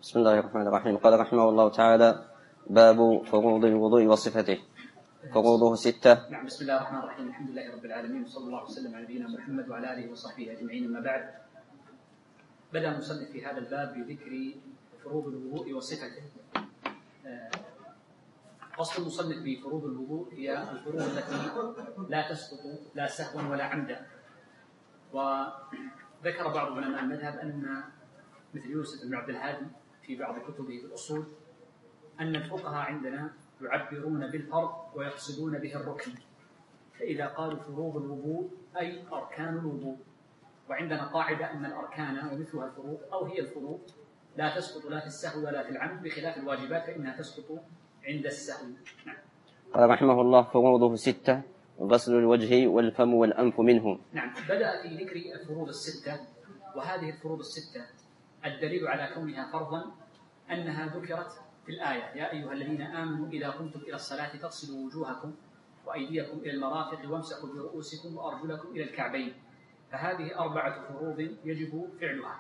بسم الله الرحمن الرحيم. قال رحمه الله تعالى: باب فروض الوضوء وصفته. فروضه 6. نعم. بسم الله الرحمن الرحيم. الحمد لله رب العالمين، وصلى الله وسلم على نبينا محمد وعلى آله وصحبه أجمعين. أما بعد، بدأ المصنف في هذا الباب بذكر فروض الوضوء وصفته. قصد المصنف بفروض الوضوء هي الفروض التي لا تسقط لا سهوا ولا عمدا. وذكر بعض علماء المذهب أن مثل يوسف بن عبد الهادي في بعض كتبه في الأصول أن الفقهاء عندنا يعبرون بالفرض ويقصدون به الركن، فإذا قالوا فروض الوضوء أي أركان الوضوء. وعندنا قاعدة أن الأركان ومثلها الفروض أو هي الفروض لا تسقط لا في السهو ولا في العمد، بخلاف الواجبات فإنها تسقط عند السهو. نعم. قال رحمه الله: فروضه 6: غسل الوجه والفم والأنف منه. نعم. بدأ في ذكر الفروض 6، وهذه الفروض 6 الدليل على كونها فرضا أنها ذكرت في الآية: يا أيها الذين آمنوا إذا قمتم إلى الصلاة فاغسلوا وجوهكم وأيديكم إلى المرافق وامسحوا برؤوسكم وأرجلكم إلى الكعبين. فهذه 4 فروض يجب فعلها.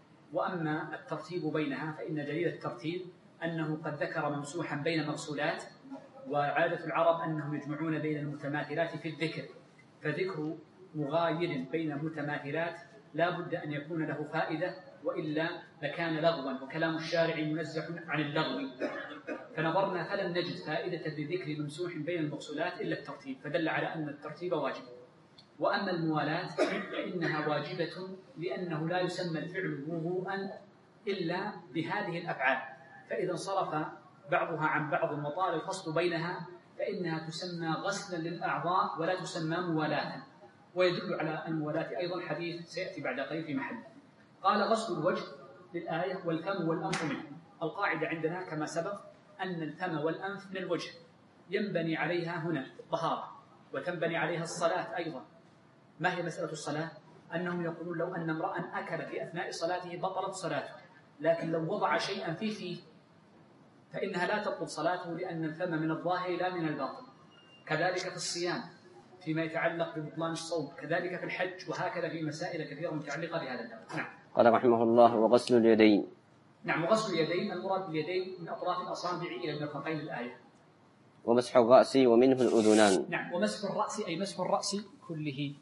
وأما الترتيب بينها فإن دليل الترتيب أنه قد ذكر ممسوحا بين مغسولات، وعادة العرب أنهم يجمعون بين المتماثلات في الذكر، فذكر مغاير بين متماثلات لا بد أن يكون له فائدة، وإلا لكان لغوا، وكلام الشارع منزه عن اللغو. فنظرنا فلم نجد فائدة لذكر ممسوح بين المغسولات إلا الترتيب، فدل على أن الترتيب واجب. وأما الموالاة فإنها واجبة، لأنه لا يسمى الفعل وضوءا إلا بهذه الأفعال، فإذا انصرف بعضها عن بعض وطال الفصل بينها فإنها تسمى غسلا للأعضاء ولا تسمى موالاة. ويدل على الموالاة أيضا حديث سيأتي بعد قليل في محله. قال: غسل الوجه للآية والفم والأنف منه. القاعدة عندنا كما سبق أن الفم والأنف من الوجه، ينبني عليها هنا الطهارة، وتنبني عليها الصلاة أيضا. ما هي مسألة الصلاة؟ أنهم يقولون لو أن امرأ أكل في أثناء صلاته بطلت صلاته، لكن لو وضع شيئا في فيه فإنها لا تبطل صلاته، لأن الفم من الظاهر لا من الباطن. كذلك في الصيام فيما يتعلق ببطلان الصوم، كذلك في الحج، وهكذا في مسائل كثيرة متعلقة بهذا الباب. نعم. قال رحمه الله: وغسل اليدين. نعم. وغسل اليدين المراد باليدين من أطراف الأصابع إلى المرفقين الآية. ومسح الرأس ومنه الأذنان. نعم. ومسح الرأس أي مسح الرأس كله.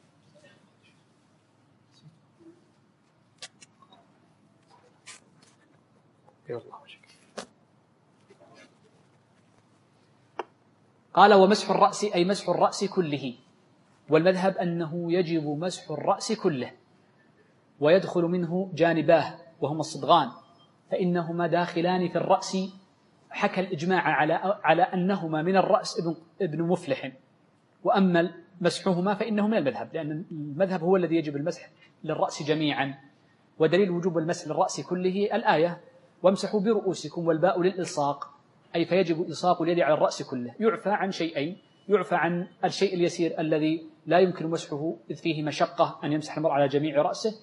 قال: ومسح الرأس أي مسح الرأس كله. والمذهب أنه يجب مسح الرأس كله، ويدخل منه جانباه وهما الصدغان، فإنهما داخلان في الرأس. حكى الإجماع على أنهما من الرأس ابن مفلح. وأما مسحهما فإنه من المذهب، لأن المذهب هو الذي يجب المسح للرأس جميعا. ودليل وجوب المسح للرأس كله الآية: وامسحوا برؤوسكم، والباء للإلصاق، أي فيجب إلصاق اليد على الرأس كله. يعفى عن شيئين: يعفى عن الشيء اليسير الذي لا يمكن مسحه إذ فيه مشقة أن يمسح المرء على جميع رأسه،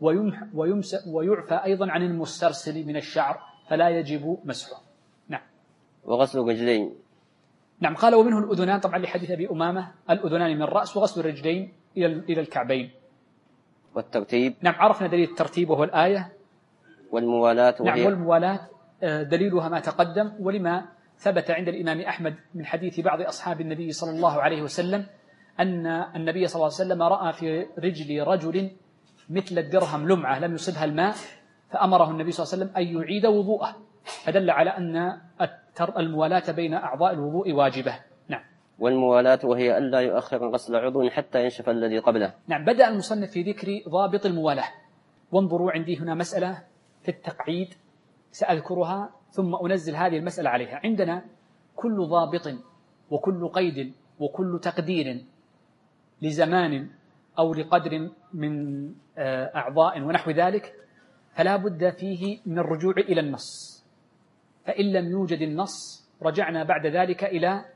ويعفى أيضا عن المسترسل من الشعر فلا يجب مسحه. نعم. وغسل الرجلين. نعم. قال: ومنه الأذنان، طبعا لحديث أبي أمامة الأذنان من الرأس، وغسل الرجلين إلى الكعبين. والترتيب. نعم. عرفنا دليل الترتيب وهو الآية. والموالاة وهي. نعم. والموالاة دليلها ما تقدم، ولما ثبت عند الإمام أحمد من حديث بعض أصحاب النبي صلى الله عليه وسلم أن النبي صلى الله عليه وسلم رأى في رجل رجل مثل الدرهم لمعة لم يصبها الماء، فأمره النبي صلى الله عليه وسلم أن يعيد وضوءه، فدل على أن الموالاة بين أعضاء الوضوء واجبة. نعم. والموالاة وهي ألا يؤخر غسل عضو حتى ينشف الذي قبله. نعم. بدأ المصنف في ذكر ضابط الموالاة. وانظروا عندي هنا مسألة في التقعيد سأذكرها ثم أنزل هذه المسألة عليها. عندنا كل ضابط وكل قيد وكل تقدير لزمان أو لقدر من أعضاء ونحو ذلك فلا بد فيه من الرجوع إلى النص. فإن لم يوجد النص رجعنا بعد ذلك إلى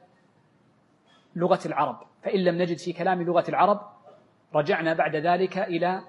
لغة العرب، فإن لم نجد في كلام لغة العرب رجعنا بعد ذلك إلى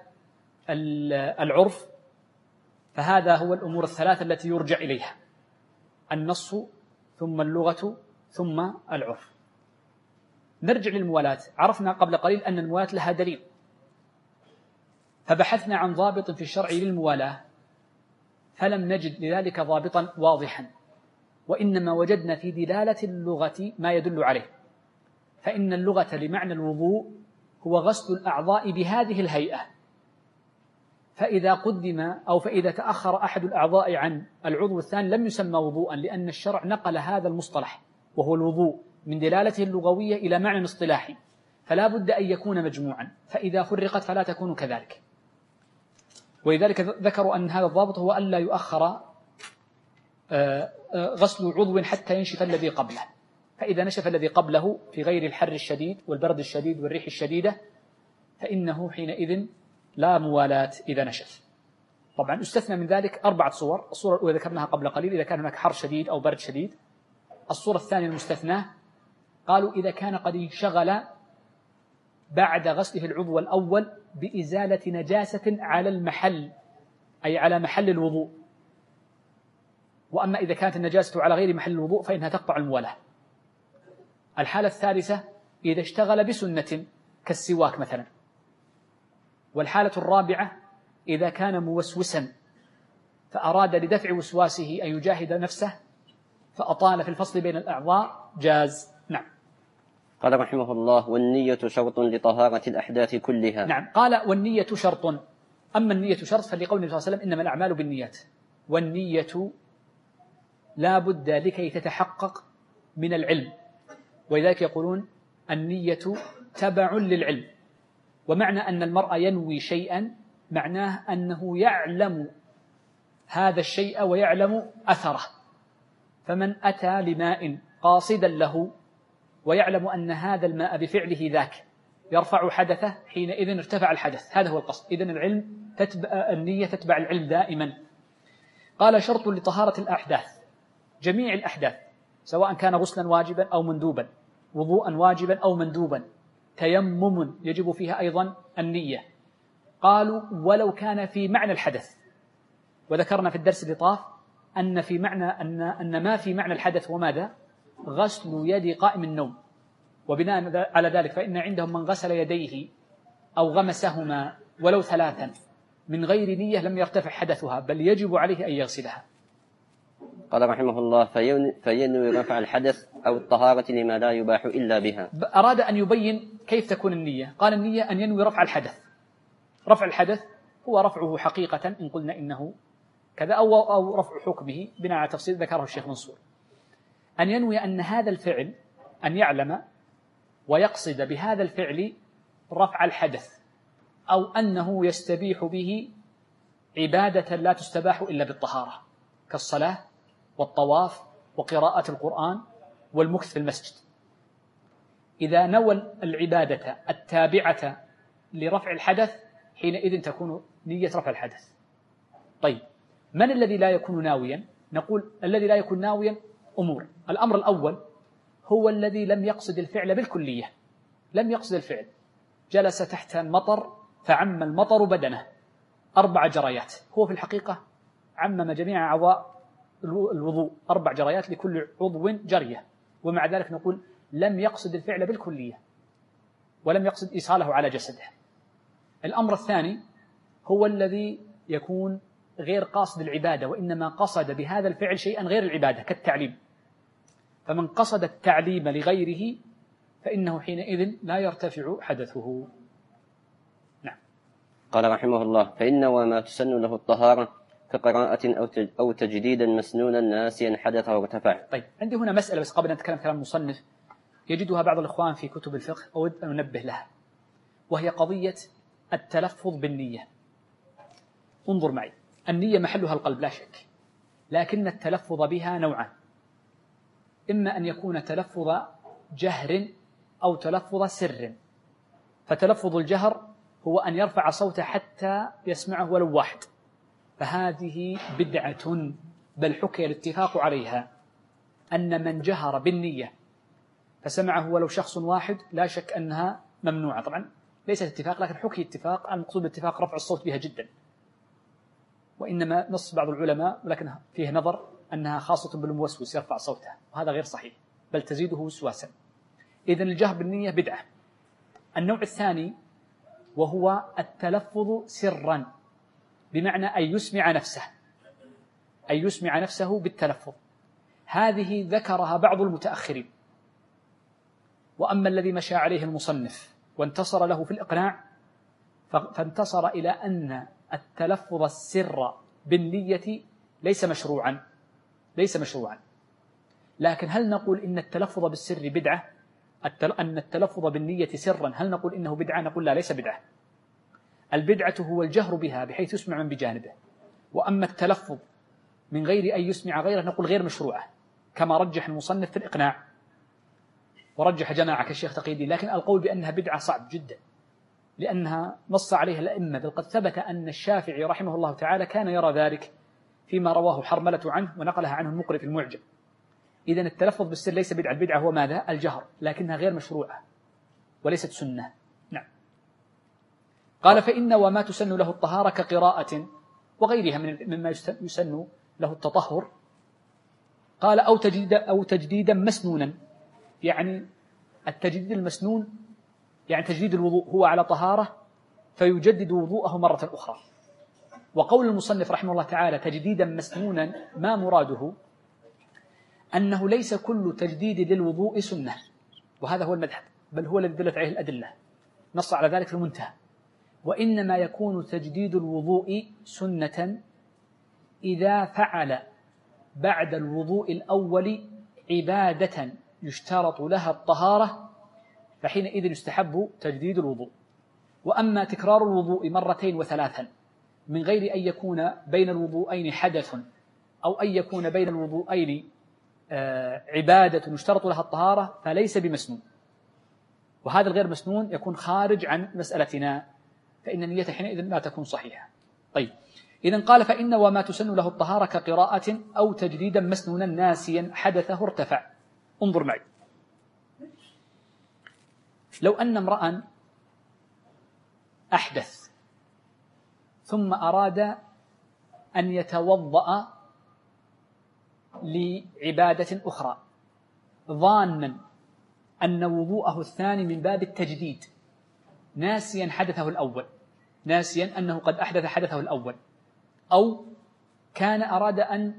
العرف. فهذا هو الأمور الثلاثة التي يرجع إليها: النص ثم اللغة ثم العرف. نرجع للموالاة. عرفنا قبل قليل أن الموالاة لها دليل، فبحثنا عن ضابط في الشرع للموالاة فلم نجد لذلك ضابطا واضحا، وإنما وجدنا في دلالة اللغة ما يدل عليه. فإن اللغة لمعنى الوضوء هو غسل الأعضاء بهذه الهيئة، فإذا قدم أو فإذا تأخر أحد الأعضاء عن العضو الثاني لم يسمى وضوءا، لأن الشرع نقل هذا المصطلح وهو الوضوء من دلالته اللغوية إلى معنى اصطلاحي، فلا بد أن يكون مجموعا، فإذا فرقت فلا تكون كذلك. ولذلك ذكروا أن هذا الضابط هو ألا يؤخر غسل عضو حتى ينشف الذي قبله، فإذا نشف الذي قبله في غير الحر الشديد والبرد الشديد والريح الشديدة فإنه حينئذ لا موالاة إذا نشف. طبعا استثنى من ذلك 4 صور. الصورة الأولى ذكرناها قبل قليل إذا كان هناك حر شديد أو برد شديد. الصورة الثانية المستثناة قالوا إذا كان قد انشغل بعد غسله العضو الأول بإزالة نجاسة على المحل، أي على محل الوضوء. وأما إذا كانت النجاسة على غير محل الوضوء فإنها تقطع الموالاة. الحالة الثالثة إذا اشتغل بسنة كالسواك مثلا. والحالة الرابعة إذا كان موسوسا فأراد لدفع وسواسه أن يجاهد نفسه فأطال في الفصل بين الأعضاء جاز. نعم. قال رحمه الله: والنية شرط لطهارة الأحداث كلها. نعم، قال والنية شرط. أما النية شرط فلقول النبي صلى الله عليه وسلم إنما الأعمال بالنيات، والنية لا بد لكي تتحقق من العلم، ولذلك يقولون النية تبع للعلم. ومعنى أن المرء ينوي شيئا معناه أنه يعلم هذا الشيء ويعلم أثره. فمن أتى لماء قاصدا له ويعلم أن هذا الماء بفعله ذاك يرفع حدثه حينئذ ارتفع الحدث، هذا هو القصد. إذن النية تتبع العلم دائما. قال شرط لطهارة الأحداث، جميع الأحداث سواء كان غسلا واجبا أو مندوبا، وضوءا واجبا أو مندوبا، تيمم يجب فيها أيضا النية. قالوا ولو كان في معنى الحدث، وذكرنا في الدرس اللي طاف أن في معنى أن ما في معنى الحدث وماذا؟ غسل يد قائم النوم. وبناء على ذلك فإن عندهم من غسل يديه أو غمسهما ولو 3 من غير نية لم يرتفع حدثها، بل يجب عليه أن يغسلها. قال رحمه الله: فينوي رفع الحدث أو الطهارة لما لا يباح إلا بها. أراد أن يبين كيف تكون النية. قال النية أن ينوي رفع الحدث. رفع الحدث هو رفعه حقيقة إن قلنا إنه كذا، أو رفع حكمه بناء على تفصيل ذكره الشيخ منصور. أن ينوي أن هذا الفعل، أن يعلم ويقصد بهذا الفعل رفع الحدث، أو أنه يستبيح به عبادة لا تستباح إلا بالطهارة كالصلاة والطواف وقراءة القرآن والمكث في المسجد. إذا نوى العبادة التابعة لرفع الحدث حينئذ تكون نية رفع الحدث. طيب، من الذي لا يكون ناويا؟ نقول الذي لا يكون ناويا أمور. الأمر الأول هو الذي لم يقصد الفعل بالكلية، لم يقصد الفعل، جلس تحت المطر فعم المطر بدنه 4 جريات، هو في الحقيقة عمم جميع أعضاء الوضوء 4 جريات لكل عضو جرية، ومع ذلك نقول لم يقصد الفعل بالكلية ولم يقصد إيصاله على جسده. الأمر الثاني هو الذي يكون غير قاصد العبادة وإنما قصد بهذا الفعل شيئا غير العبادة كالتعليم، فمن قصد التعليم لغيره فإنه حينئذ لا يرتفع حدثه. نعم. قال رحمه الله: فإن وما تسن له الطهارة كقراءة أو تجديدا مسنونا ناسيا حدثه وارتفع. طيب، عندي هنا مسألة بس قبل أن نتكلم كلام المصنف يجدها بعض الإخوان في كتب الفقه أود أن ننبه لها، وهي قضية التلفظ بالنية. انظر معي، النية محلها القلب لا شك، لكن التلفظ بها نوعان: إما أن يكون تلفظ جهر أو تلفظ سر. فتلفظ الجهر هو أن يرفع صوته حتى يسمعه ولو واحد، فهذه بدعة، بل حكي الاتفاق عليها أن من جهر بالنية فسمعه ولو شخص واحد لا شك أنها ممنوعة. طبعا ليست اتفاق، لكن حكي اتفاق. المقصود بالاتفاق رفع الصوت بها جدا، وإنما نص بعض العلماء ولكن فيه نظر أنها خاصة بالموسوس يرفع صوته، وهذا غير صحيح بل تزيده وسواسا. إذن الجهر بالنية بدعة. النوع الثاني وهو التلفظ سرا، بمعنى أن يسمع نفسه، أن يسمع نفسه بالتلفظ، هذه ذكرها بعض المتأخرين. وأما الذي مشى عليه المصنف وانتصر له في الإقناع فانتصر إلى أن التلفظ السر بالنية ليس مشروعا، لكن هل نقول إن التلفظ بالسر بدعة؟ أن التلفظ بالنية سرا هل نقول إنه بدعة؟ نقول لا، ليس بدعة. البدعة هو الجهر بها بحيث يسمع من بجانبه. وأما التلفظ من غير أن يسمع غيره نقول غير مشروعة، كما رجح المصنف في الإقناع ورجح جماعة كالشيخ تقي الدين. لكن القول بأنها بدعة صعب جدا، لأنها نص عليها الأئمة، بل قد ثبت أن الشافعي رحمه الله تعالى كان يرى ذلك فيما رواه حرملة عنه ونقلها عنه المقري في المعجم. إذن التلفظ بالسر ليس بدعة، البدعة هو ماذا؟ الجهر، لكنها غير مشروعة وليست سنة. نعم. قال فإن وما تسن له الطهارة كقراءة وغيرها مما يسن له التطهر. قال أو تجديدا مسنونا، يعني التجديد المسنون يعني تجديد الوضوء، هو على طهارة فيجدد وضوءه مرة أخرى. وقول المصنف رحمه الله تعالى تجديدا مسنونا ما مراده؟ أنه ليس كل تجديد للوضوء سنة، وهذا هو المذهب، بل هو الذي دلت عليه الأدلة، نص على ذلك في المنتهى. وإنما يكون تجديد الوضوء سنة إذا فعل بعد الوضوء الأول عبادة يشترط لها الطهارة، فحينئذ يستحب تجديد الوضوء. وأما تكرار الوضوء مرتين وثلاثا من غير أن يكون بين الوضوءين حدث أو أن يكون بين الوضوءين عبادة يشترط لها الطهارة فليس بمسنون، وهذا الغير مسنون يكون خارج عن مسألتنا، فإن النية حينئذ لا تكون صحيحة. طيب، إذن قال فإن وما تسن له الطهارة كقراءة أو تجديدا مسنونا ناسيا حدثه ارتفع. انظر معي، لو أن امرأ أحدث ثم أراد أن يتوضأ لعبادة أخرى ظانا أن وضوءه الثاني من باب التجديد، ناسيا حدثه الأول، ناسيا أنه قد أحدث حدثه الأول، أو كان أراد أن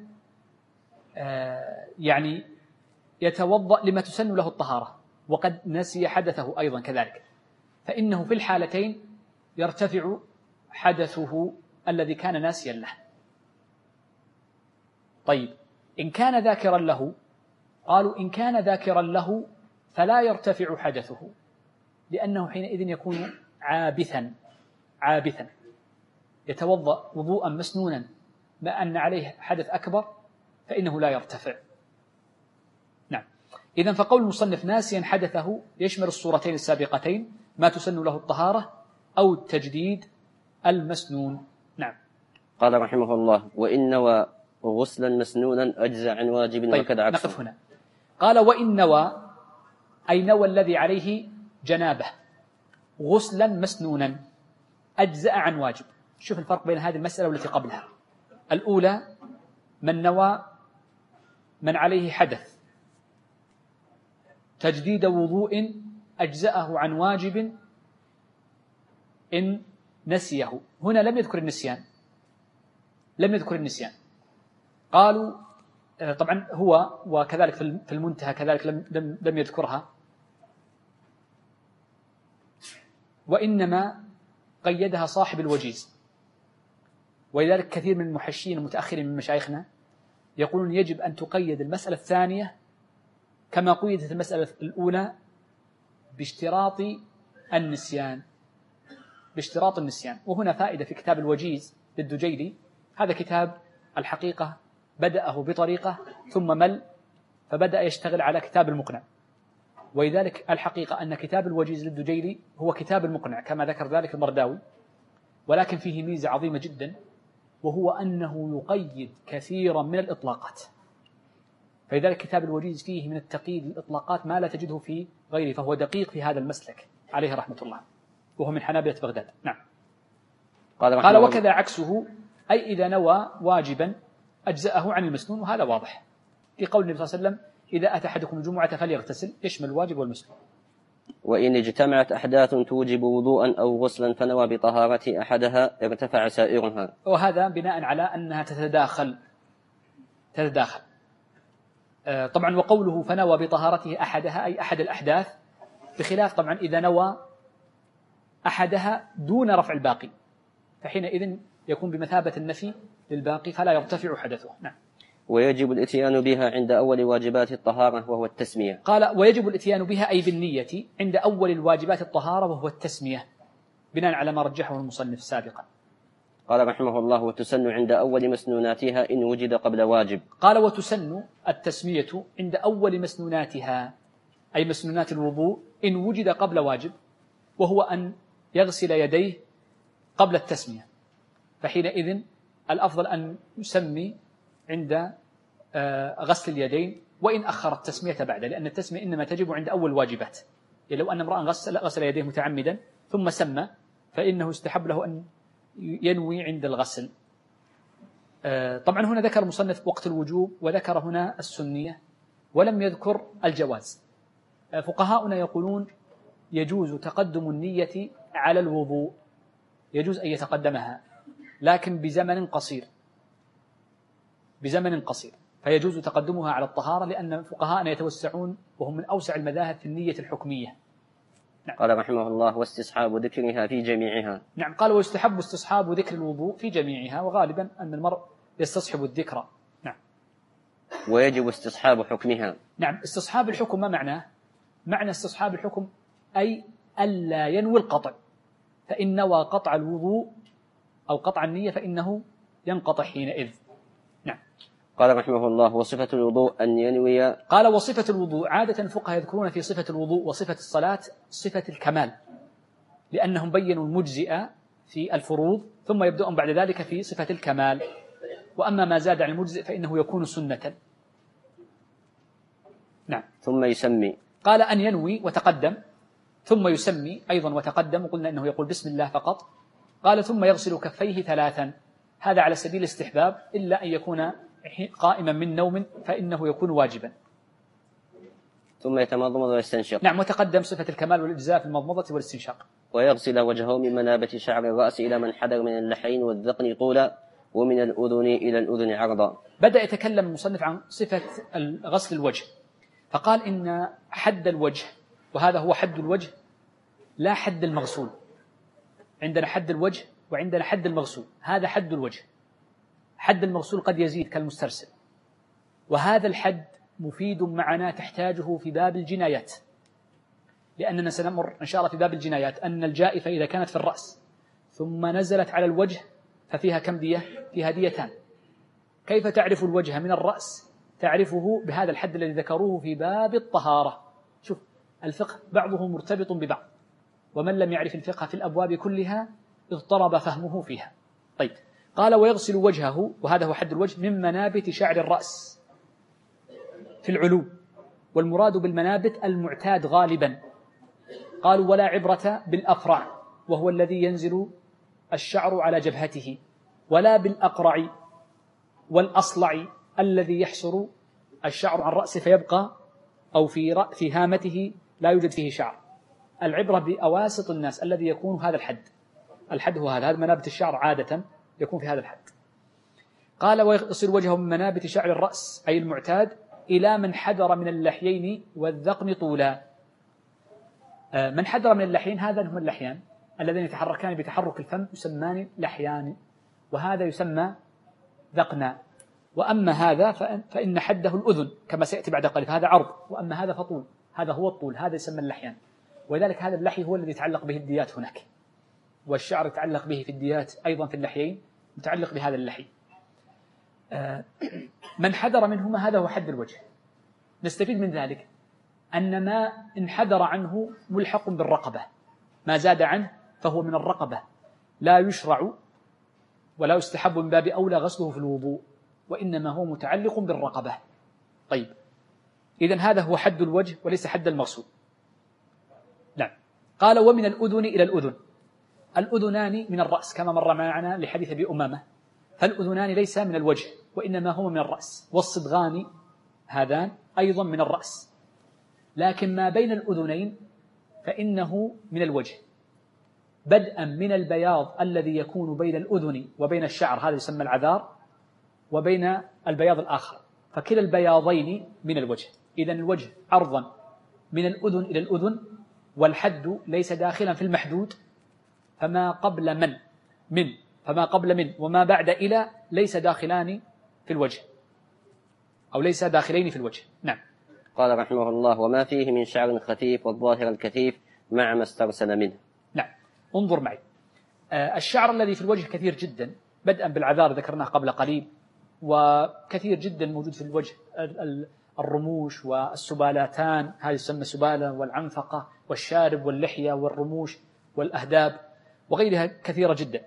يعني يتوضأ لما تسن له الطهارة وقد نسي حدثه أيضا كذلك، فإنه في الحالتين يرتفع حدثه الذي كان ناسيا له. طيب، إن كان ذاكرا له، قالوا إن كان ذاكرا له فلا يرتفع حدثه، لأنه حينئذ يكون عابثا يتوضأ وضوءا مسنونا ما أن عليه حدث أكبر فإنه لا يرتفع. نعم. إذن فقول المصنف ناسيا حدثه يشمل الصورتين السابقتين، ما تسن له الطهارة أو التجديد المسنون. نعم. قال رحمه الله وإن نوى غسلا مسنونا أجزى عن واجب. طيب، وكذا عكسه. نقف هنا. قال وإن نوى أي نوى الذي عليه جنابه غسلا مسنونا أجزأ عن واجب. شوف الفرق بين هذه المسألة والتي قبلها. الأولى من نوى من عليه حدث تجديد وضوء أجزأه عن واجب إن نسيه. هنا لم يذكر النسيان، قالوا طبعا هو وكذلك في المنتهى كذلك لم يذكرها، وإنما قيدها صاحب الوجيز. ولذلك كثير من المحشين المتأخرين من مشايخنا يقولون يجب أن تقيد المسألة الثانية كما قيدت المسألة الأولى باشتراط النسيان. وهنا فائدة في كتاب الوجيز للدجيلي. هذا كتاب الحقيقة بدأه بطريقة ثم مل فبدأ يشتغل على كتاب المقنع، ولذلك الحقيقة أن كتاب الوجيز للدجيلي هو كتاب المقنع كما ذكر ذلك المرداوي، ولكن فيه ميزة عظيمة جدا، وهو أنه يقيد كثيرا من الإطلاقات. فلذلك كتاب الوجيز فيه من التقييد الإطلاقات ما لا تجده في غيره، فهو دقيق في هذا المسلك عليه رحمة الله، وهو من حنابلة بغداد. نعم. قال وكذا عكسه، أي إذا نوى واجبا أجزأه عن المسنون، وهذا واضح في قول النبي صلى الله عليه وسلم إذا أتى أحدكم الجمعة فليغتسل، يشمل الواجب والمسنون. وإن اجتمعت أحداث توجب وضوءا أو غسلا فنوى بطهارة أحدها ارتفع سائرها. وهذا بناء على أنها تتداخل، تتداخل. طبعا وقوله فنوى بطهارته أحدها أي أحد الأحداث، بخلاف طبعا إذا نوى أحدها دون رفع الباقي، فحينئذ يكون بمثابة النفي للباقي فلا يرتفع حدثه. نعم. ويجب الإتيان بها عند أول واجبات الطهارة وهو التسمية. قال ويجب الإتيان بها أي بالنية عند أول الواجبات الطهارة وهو التسمية، بناء على ما رجحه المصنف سابقا. قال رحمه الله وتسن عند أول مسنوناتها إن وجد قبل واجب. قال وتسن التسمية عند أول مسنوناتها أي مسنونات الوضوء إن وجد قبل واجب، وهو أن يغسل يديه قبل التسمية، فحينئذ الأفضل أن يسمي عند غسل اليدين وإن أخر التسمية بعد، لأن التسمية إنما تجب عند أول واجبات. يعني لو أن امرأ غسل يديه متعمدا ثم سمى فإنه يستحب له أن ينوي عند الغسل. طبعا هنا ذكر المصنف وقت الوجوب وذكر هنا السنية ولم يذكر الجواز. فقهاؤنا يقولون يجوز تقدم النية على الوضوء، يجوز أن يتقدمها لكن بزمن قصير، فيجوز تقدمها على الطهارة، لأن فقهاءنا يتوسعون وهم من أوسع المذاهب في النية الحكمية. نعم. قال رحمه الله واستصحاب ذكرها في جميعها. نعم. قال ويستحب استصحاب ذكر الوضوء في جميعها، وغالبا أن المرء يستصحب الذكر. نعم. ويجب استصحاب حكمها. نعم. استصحاب الحكم ما معناه؟ معنى استصحاب الحكم أي ألا ينوي القطع، فإن نوى قطع الوضوء أو قطع النية فإنه ينقطع حينئذ. نعم. قال رحمه الله وصفة الوضوء أن ينوي. قال وصفة الوضوء عادة الفقهاء يذكرون في صفة الوضوء وصفة الصلاة صفة الكمال، لأنهم بينوا المجزئة في الفروض ثم يبدأون بعد ذلك في صفة الكمال، وأما ما زاد عن المجزئ فإنه يكون سنة. نعم. ثم يسمي. قال أن ينوي وتقدم، ثم يسمي أيضا وتقدم، وقلنا أنه يقول بسم الله فقط. قال ثم يغسل كفيه 3، هذا على سبيل الاستحباب إلا أن يكون قائما من نوم فإنه يكون واجبا. ثم يتمضمض ويستنشق. نعم. وتقدم صفة الكمال والإجزاء في المضمضة والاستنشاق. ويغسل وجهه من منابت شعر الرأس إلى من حدر من اللحين والذقن طولا ومن الأذن إلى الأذن عرضا. بدأ يتكلم المصنف عن صفة غسل الوجه، فقال إن حد الوجه، وهذا هو حد الوجه لا حد المغسول، عندنا حد الوجه وعندنا حد المغسول، هذا حد الوجه. حد المغسول قد يزيد كالمسترسل، وهذا الحد مفيد معنا تحتاجه في باب الجنايات، لأننا سنمر إن شاء الله في باب الجنايات أن الجائفة إذا كانت في الرأس ثم نزلت على الوجه ففيها كم دية؟ فيها ديتان. كيف تعرف الوجه من الرأس؟ تعرفه بهذا الحد الذي ذكروه في باب الطهارة. شوف الفقه بعضه مرتبط ببعض، ومن لم يعرف الفقه في الأبواب كلها اضطرب فهمه فيها. طيب. قال ويغسل وجهه، وهذا هو حد الوجه، من منابت شعر الرأس في العلو، والمراد بالمنابت المعتاد غالبا. قالوا ولا عبرة بالأفرع وهو الذي ينزل الشعر على جبهته، ولا بالأقرع والأصلع الذي يحصر الشعر عن رأسه فيبقى أو في هامته لا يوجد فيه شعر. العبرة بأواسط الناس الذي يكون هذا الحد هو هذا منابت الشعر عادة يكون في هذا الحد. قال ويغسل وجهه من منابت شعر الرأس أي المعتاد إلى من حدر من اللحيين والذقن طولا. من حدر من اللحيين هذا هم اللحيان الذين يتحركان بتحرك الفم يسمان لحيان، وهذا يسمى ذقنا. وأما هذا فإن حده الأذن كما سيأتي بعد قليل، فهذا عرض، وأما هذا فطول، هذا هو الطول، هذا يسمى اللحيان. ولذلك هذا اللحي هو الذي يتعلق به الديات هناك، والشعر يتعلق به في الديات أيضا في اللحيين متعلق بهذا اللحي. من حدر منهما هذا هو حد الوجه. نستفيد من ذلك أن ما انحدر عنه ملحق بالرقبة، ما زاد عنه فهو من الرقبة، لا يشرع ولا يستحب من باب أولى غسله في الوضوء، وإنما هو متعلق بالرقبة. طيب. إذن هذا هو حد الوجه وليس حد المغسول. نعم. قال ومن الأذن إلى الأذن. الأذنان من الرأس كما مر معنا لحديث أبي أمامة، فالأذنان ليس من الوجه وإنما هما من الرأس، والصدغان هذان أيضا من الرأس، لكن ما بين الأذنين فإنه من الوجه، بدءا من البياض الذي يكون بين الأذن وبين الشعر، هذا يسمى العذار، وبين البياض الآخر، فكلا البياضين من الوجه. إذن الوجه عرضا من الأذن إلى الأذن، والحد ليس داخلا في المحدود، فما قبل فما قبل من وما بعد إلى ليس داخلان في الوجه، أو ليس داخلين في الوجه. نعم. قال رحمه الله: وما فيه من شعر خفيف والظاهر الكثيف مع ما استرسل منه. نعم. انظر معي، الشعر الذي في الوجه كثير جدا، بدءا بالعذار ذكرناه قبل قليل، وكثير جدا موجود في الوجه، الرموش والسبالاتان، هذه تسمى سبالة، والعنفقة والشارب واللحية والرموش والأهداب وغيرها كثيرة جدا.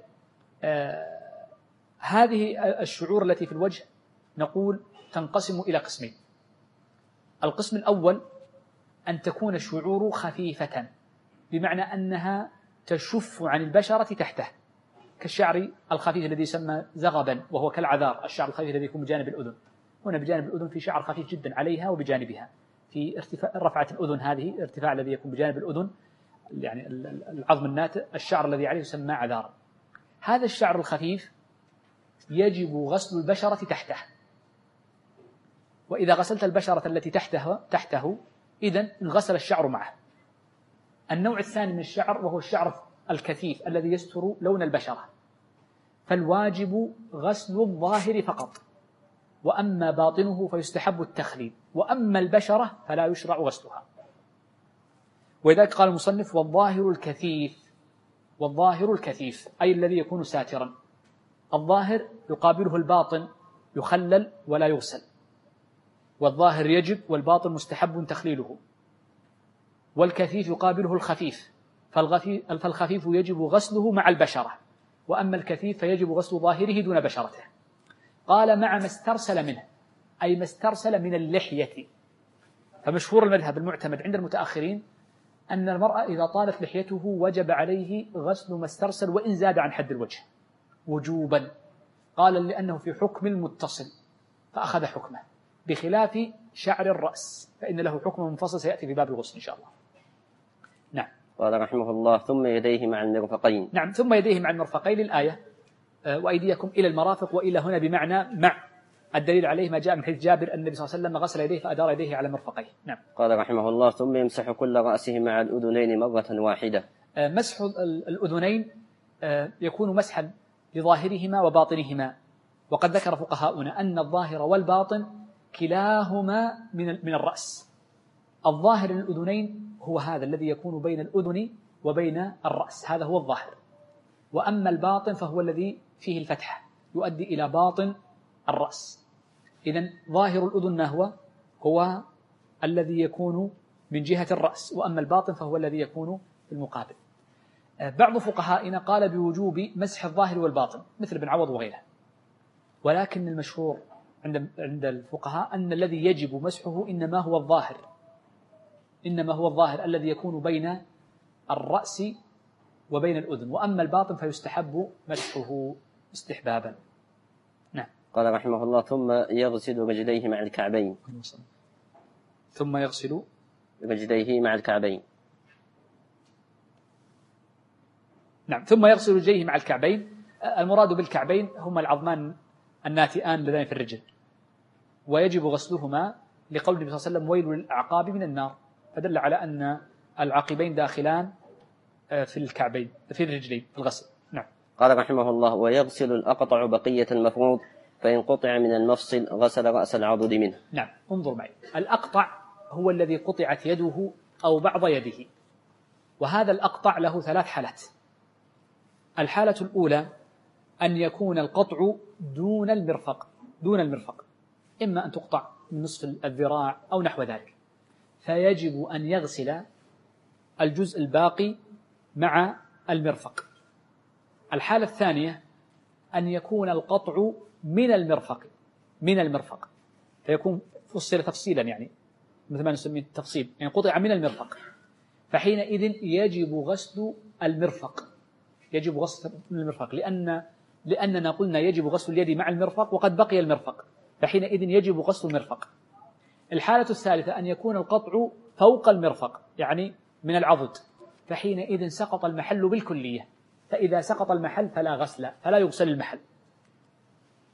هذه الشعور التي في الوجه نقول تنقسم إلى قسمين. القسم الأول أن تكون الشعور خفيفة، بمعنى أنها تشف عن البشرة تحته، كالشعر الخفيف الذي يسمى زغبا، وهو كالعذار، الشعر الخفيف الذي يكون بجانب الأذن. هنا بجانب الأذن في شعر خفيف جدا عليها وبجانبها، في ارتفاع رفعة الأذن، هذه ارتفاع الذي يكون بجانب الأذن، يعني العظم الناتئ، الشعر الذي عليه يسمى عذارا. هذا الشعر الخفيف يجب غسل البشرة تحته، وإذا غسلت البشرة التي تحته إذن انغسل الشعر معه. النوع الثاني من الشعر وهو الشعر الكثيف الذي يستر لون البشرة، فالواجب غسل الظاهر فقط، وأما باطنه فيستحب التخليل، وأما البشرة فلا يشرع غسلها. ولذلك قال المصنف: والظاهر الكثيف أي الذي يكون ساترا. الظاهر يقابله الباطن يخلل ولا يغسل، والظاهر يجب والباطن مستحب تخليله. والكثيف يقابله الخفيف، فالخفيف يجب غسله مع البشرة، وأما الكثيف فيجب غسل ظاهره دون بشرته. قال: مع ما استرسل منه، أي ما استرسل من اللحية. فمشهور المذهب المعتمد عند المتأخرين أن المرأة إذا طالت لحيته وجب عليه غسل ما استرسل وإن زاد عن حد الوجه وجوبا. قال: لأنه في حكم المتصل فأخذ حكمه، بخلاف شعر الرأس فإن له حكم منفصل سيأتي في باب الغسل إن شاء الله. نعم. قال رحمه الله: ثم يديه مع المرفقين. نعم، ثم يديه مع المرفقين الآية: وأيديكم إلى المرافق، وإلى هنا بمعنى مع، الدليل عليه ما جاء من حديث جابر أن النبي صلى الله عليه وسلم غسل يديه فأدار يديه على مرفقيه. نعم. قال رحمه الله: ثم يمسح كل رأسه مع الأذنين مرة واحدة. مسح الأذنين يكون مسحا لظاهرهما وباطنهما، وقد ذكر فقهاؤنا أن الظاهر والباطن كلاهما من الرأس. الظاهر للأذنين هو هذا الذي يكون بين الأذن وبين الرأس، هذا هو الظاهر. وأما الباطن فهو الذي فيه الفتحة يؤدي إلى باطن الرأس. إذن ظاهر الأذن ما هو الذي يكون من جهة الرأس، وأما الباطن فهو الذي يكون في المقابل. بعض فقهائنا قال بوجوب مسح الظاهر والباطن مثل ابن عوض وغيره، ولكن المشهور عند الفقهاء أن الذي يجب مسحه إنما هو الظاهر الذي يكون بين الرأس وبين الأذن، وأما الباطن فيستحب مسحه استحبابا. نعم. قال رحمه الله: ثم يغسل رجليه مع الكعبين. ثم يغسل رجليه مع الكعبين. نعم. ثم يغسل رجليه مع الكعبين. المراد بالكعبين هما العظمان الناتئان اللذان في الرجل، ويجب غسلهما لقول النبي صلى الله عليه وسلم: ويل للأعقاب من النار، فدل على أن العقبين داخلان في الكعبين في الرجلين في الغسل. نعم. قال رحمه الله: ويغسل الأقطع بقية المفروض، فإن قطع من المفصل غسل رأس العضد منه. نعم. انظر معي، الأقطع هو الذي قطعت يده أو بعض يده، وهذا الأقطع له 3 حالات. الحالة الأولى أن يكون القطع دون المرفق، إما أن تقطع من نصف الذراع أو نحو ذلك، فيجب أن يغسل الجزء الباقي مع المرفق. الحالة الثانية أن يكون القطع من المرفق فيكون فصل تفصيلا، يعني مثل ما نسميه التفصيل، يعني قطع من المرفق، فحينئذ يجب غسل المرفق، لأننا قلنا يجب غسل اليد مع المرفق وقد بقي المرفق، فحينئذ يجب غسل المرفق. الحالة الثالثة أن يكون القطع فوق المرفق، يعني من العضد، فحينئذ سقط المحل بالكلية، فإذا سقط المحل فلا يغسل المحل.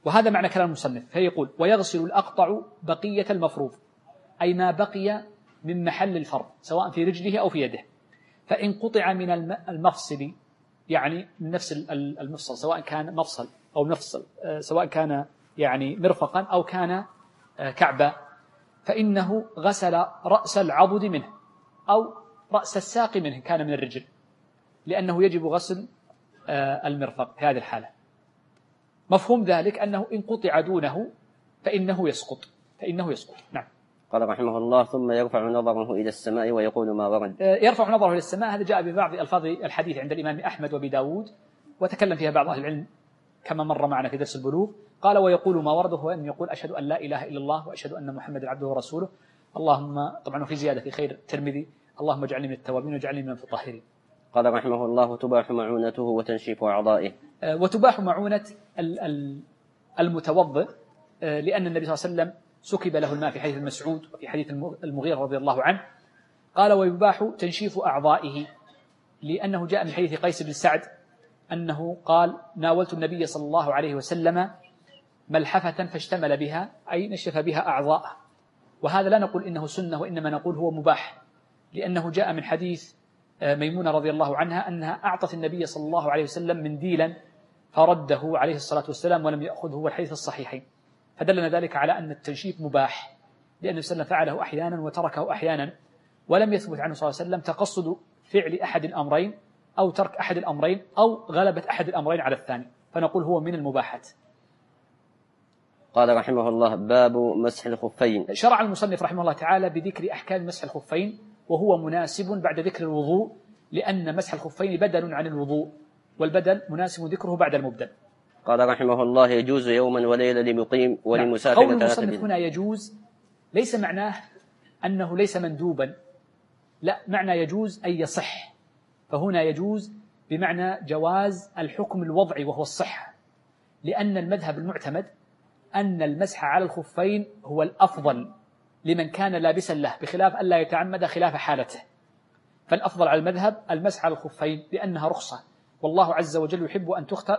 وهذا معنى كلام المصنف. فيقول ويغسل الأقطع بقية المفروض، أي ما بقي من محل الفرض سواء في رجله أو في يده. فإن قطع من المفصل، يعني من نفس المفصل، سواء كان مفصل أو مفصل، سواء كان يعني مرفقا أو كان كعبا، فإنه غسل رأس العضد منه أو رأس الساق منه كان من الرجل، لأنه يجب غسل المرفق في هذه الحالة. مفهوم ذلك أنه إن قطع دونه فإنه يسقط. نعم. قال رحمه الله: ثم يرفع نظره إلى السماء ويقول ما ورد. يرفع نظره إلى السماء، هذا جاء ببعض ألفاظ الحديث عند الإمام أحمد وأبي داود، وتكلم فيها بعض أهل العلم كما مر معنا في درس البلوغ. قال ويقول ما ورد هو أن يقول أشهد أن لا إله إلا الله وأشهد أن محمد عبده ورسوله، اللهم، طبعا وفي زيادة في خير الترمذي، اللهم اجعلني من التوابين واجعلني من المتطهرين. قال رحمه الله: تباح معونته وتنشيف أعضائه. وتباح معونة المتوضئ، لأن النبي صلى الله عليه وسلم سكب له الماء في حديث المسعود وفي حديث المغيرة رضي الله عنه. قال ويباح تنشيف أعضائه، لأنه جاء من حديث قيس بن سعد أنه قال ناولت النبي صلى الله عليه وسلم ملحفة فاشتمل بها، أي نشف بها أعضاءه. وهذا لا نقول إنه سنة، وإنما نقول هو مباح، لأنه جاء من حديث ميمونة رضي الله عنها أنها أعطت النبي صلى الله عليه وسلم منديلا فرده عليه الصلاة والسلام ولم يأخذه، هو الحديث الصحيحين. فدلنا ذلك على أن التنشيف مباح، لأن النبي صلى الله عليه وسلم فعله أحيانا وتركه أحيانا، ولم يثبت عنه صلى الله عليه وسلم تقصد فعل أحد الأمرين أو ترك أحد الأمرين أو غلبة أحد الأمرين على الثاني، فنقول هو من المباحات. قال رحمه الله: باب مسح الخفين. شرع المصنف رحمه الله تعالى بذكر أحكام مسح الخفين، وهو مناسب بعد ذكر الوضوء، لأن مسح الخفين بدل عن الوضوء، والبدل مناسب ذكره بعد المبدل. قال رحمه الله: يجوز يوما وليلة لمقيم ولمسافر. قول المصنف هنا يجوز ليس معناه أنه ليس مندوبا، لا، معنى يجوز أي يصح. فهنا يجوز بمعنى جواز الحكم الوضعي وهو الصحة، لأن المذهب المعتمد أن المسح على الخفين هو الأفضل لمن كان لابسا له، بخلاف أن لا يتعمد خلاف حالته. فالأفضل على المذهب المسح على الخفين لأنها رخصة، والله عز وجل يحب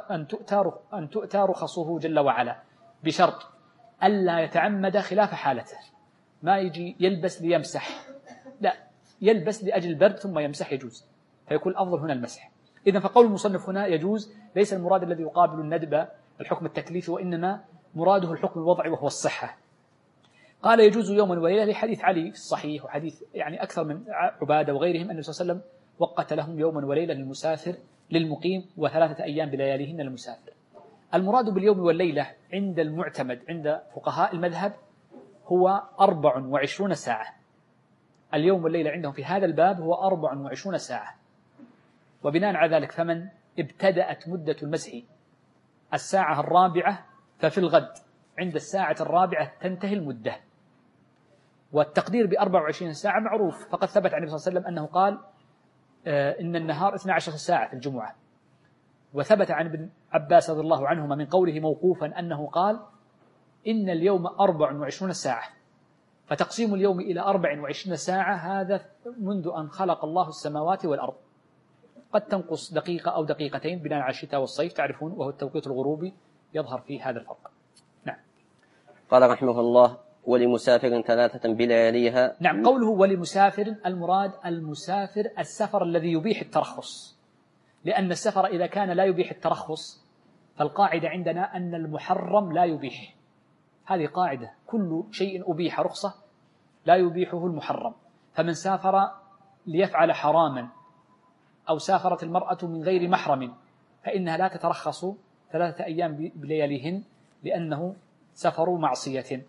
أن تؤتى رخصه جل وعلا، بشرط ألا يتعمد خلاف حالته. ما يجي يلبس ليمسح، لا، يلبس لأجل البرد ثم يمسح، يجوز. فيكون الأفضل هنا المسح. إذن فقول المصنف هنا يجوز ليس المراد الذي يقابل الندب الحكم التكليفي، وإنما مراده الحكم الوضعي وهو الصحة. قال يجوز يوما وليلة لحديث علي في الصحيح، وحديث يعني أكثر من عبادة وغيرهم، أن النبي صلى الله عليه وسلم وقت لهم يوما وليلة للمسافر للمقيم، و3 أيام بلياليهن للمسافر. المراد باليوم والليلة عند المعتمد عند فقهاء المذهب هو 24 ساعة. اليوم والليلة عندهم في هذا الباب هو 24 ساعة، وبناء على ذلك فمن ابتدأت مدة المسح الساعة 4 ففي الغد عند الساعة 4 تنتهي المدة. والتقدير ب24 ساعة معروف، فقد ثبت عن النبي صلى الله عليه وسلم أنه قال إن النهار 12 ساعة في الجمعة. وثبت عن ابن عباس رضي الله عنهما من قوله موقوفا أنه قال إن اليوم 24 ساعة، فتقسيم اليوم إلى 24 ساعة هذا منذ أن خلق الله السماوات والأرض. قد تنقص دقيقة أو دقيقتين بناء على الشتاء والصيف، تعرفون، وهو التوقيت الغروبي يظهر فيه هذا الفرق. نعم. قال رحمه الله: ولمسافر 3 بلياليها. نعم، قوله ولمسافر المراد المسافر السفر الذي يبيح الترخص، لأن السفر إذا كان لا يبيح الترخص فالقاعدة عندنا أن المحرم لا يبيح. هذه قاعدة، كل شيء أبيح رخصة لا يبيحه المحرم. فمن سافر ليفعل حراما أو سافرت المرأة من غير محرم فإنها لا تترخص 3 أيام بلياليهن، لأنه سفر معصية.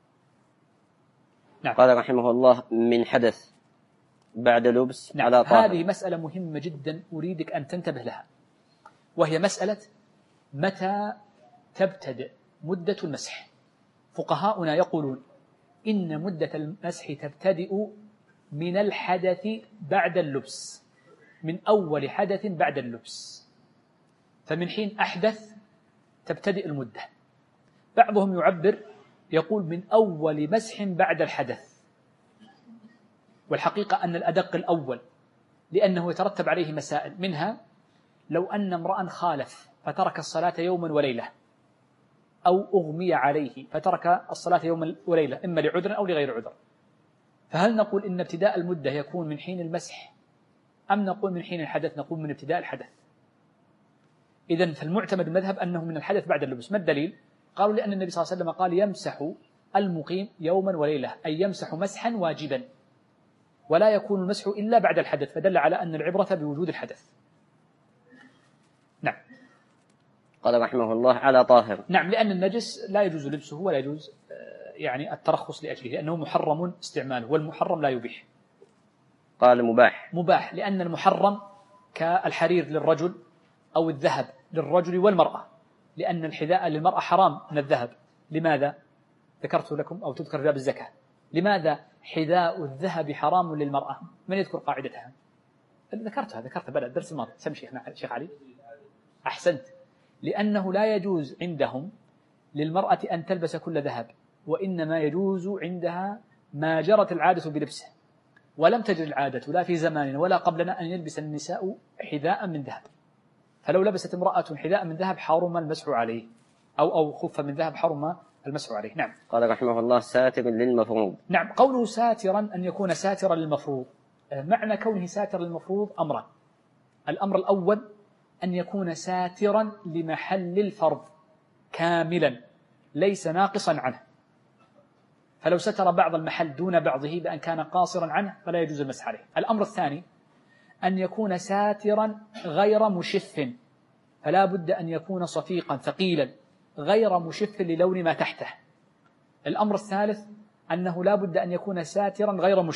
نعم. قال رحمه الله: من حدث بعد لبس. نعم. على طاهر. هذه مسألة مهمة جدا أريدك أن تنتبه لها، وهي مسألة متى تبتدئ مدة المسح. فقهاؤنا يقولون إن مدة المسح تبتدئ من الحدث بعد اللبس، من أول حدث بعد اللبس، فمن حين أحدث تبتدئ المدة. بعضهم يعبر يقول من أول مسح بعد الحدث، والحقيقة أن الأدق الأول، لأنه يترتب عليه مسائل، منها لو أن امرأ خالف فترك الصلاة يوما وليلة أو أغمي عليه فترك الصلاة يوما وليلة إما لعذر أو لغير عذر، فهل نقول إن ابتداء المدة يكون من حين المسح أم نقول من حين الحدث؟ نقول من ابتداء الحدث. إذن فالمعتمد المذهب أنه من الحدث بعد اللبس. ما الدليل؟ قالوا لأن النبي صلى الله عليه وسلم قال يمسح المقيم يوما وليلة، أي يمسح مسحا واجبا، ولا يكون المسح إلا بعد الحدث، فدل على أن العبرة بوجود الحدث. نعم. قال رحمه الله على طاهر. نعم، لأن النجس لا يجوز لبسه ولا يجوز يعني الترخص لأجله، لأنه محرم استعماله، والمحرم لا يبيح. قال مباح. مباح لأن المحرم كالحرير للرجل أو الذهب للرجل والمرأة، لأن الحذاء للمرأة حرام من الذهب. لماذا؟ ذكرت لكم أو تذكر في باب الزكاة. لماذا حذاء الذهب حرام للمرأة؟ من يذكر قاعدتها؟ ذكرتها بدأ الدرس الماضي. سم شيخ علي. أحسنت. لأنه لا يجوز عندهم للمرأة أن تلبس كل ذهب، وإنما يجوز عندها ما جرت العادة بلبسه، ولم تجر العادة لا في زماننا ولا قبلنا أن يلبس النساء حذاء من ذهب، فلو لبست امرأة حذاء من ذهب حرم المسح عليه، أو خف من ذهب حرم المسح عليه. نعم. قال رحمه الله ساتر للمفروض. نعم، قوله ساترا أن يكون ساترا للمفروض، معنى كونه ساترا للمفروض أمران. الأمر الأول أن يكون ساترا لمحل الفرض كاملا ليس ناقصا عنه، فلو ستر بعض المحل دون بعضه بأن كان قاصرا عنه فلا يجوز المسح عليه. الأمر الثاني أن يكون ساترا غير مشف، فلا بد أن يكون صفيقا ثقيلا غير مشف للون ما تحته. الأمر الثالث أنه لا بد أن يكون ساترا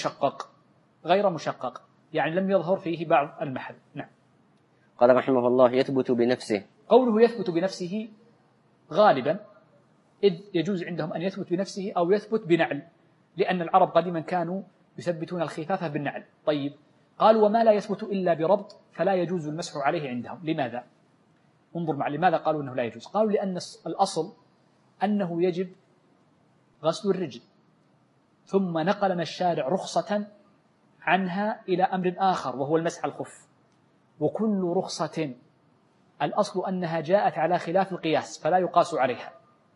غير مشقق، يعني لم يظهر فيه بعض المحل. نعم. قال رحمه الله يثبت بنفسه. قوله يثبت بنفسه غالبا إذ يجوز عندهم أن يثبت بنفسه أو يثبت بنعل، لأن العرب قديما كانوا يثبتون الخفافة بالنعل. طيب، قالوا وما لا يثبت إلا بربط فلا يجوز المسح عليه عندهم. لماذا؟ انظر مع لماذا قالوا أنه لا يجوز. قالوا لأن الأصل أنه يجب غسل الرجل، ثم نقلنا الشارع رخصة عنها إلى أمر آخر وهو المسح على الخف، وكل رخصة الأصل أنها جاءت على خلاف القياس فلا يقاس عليها.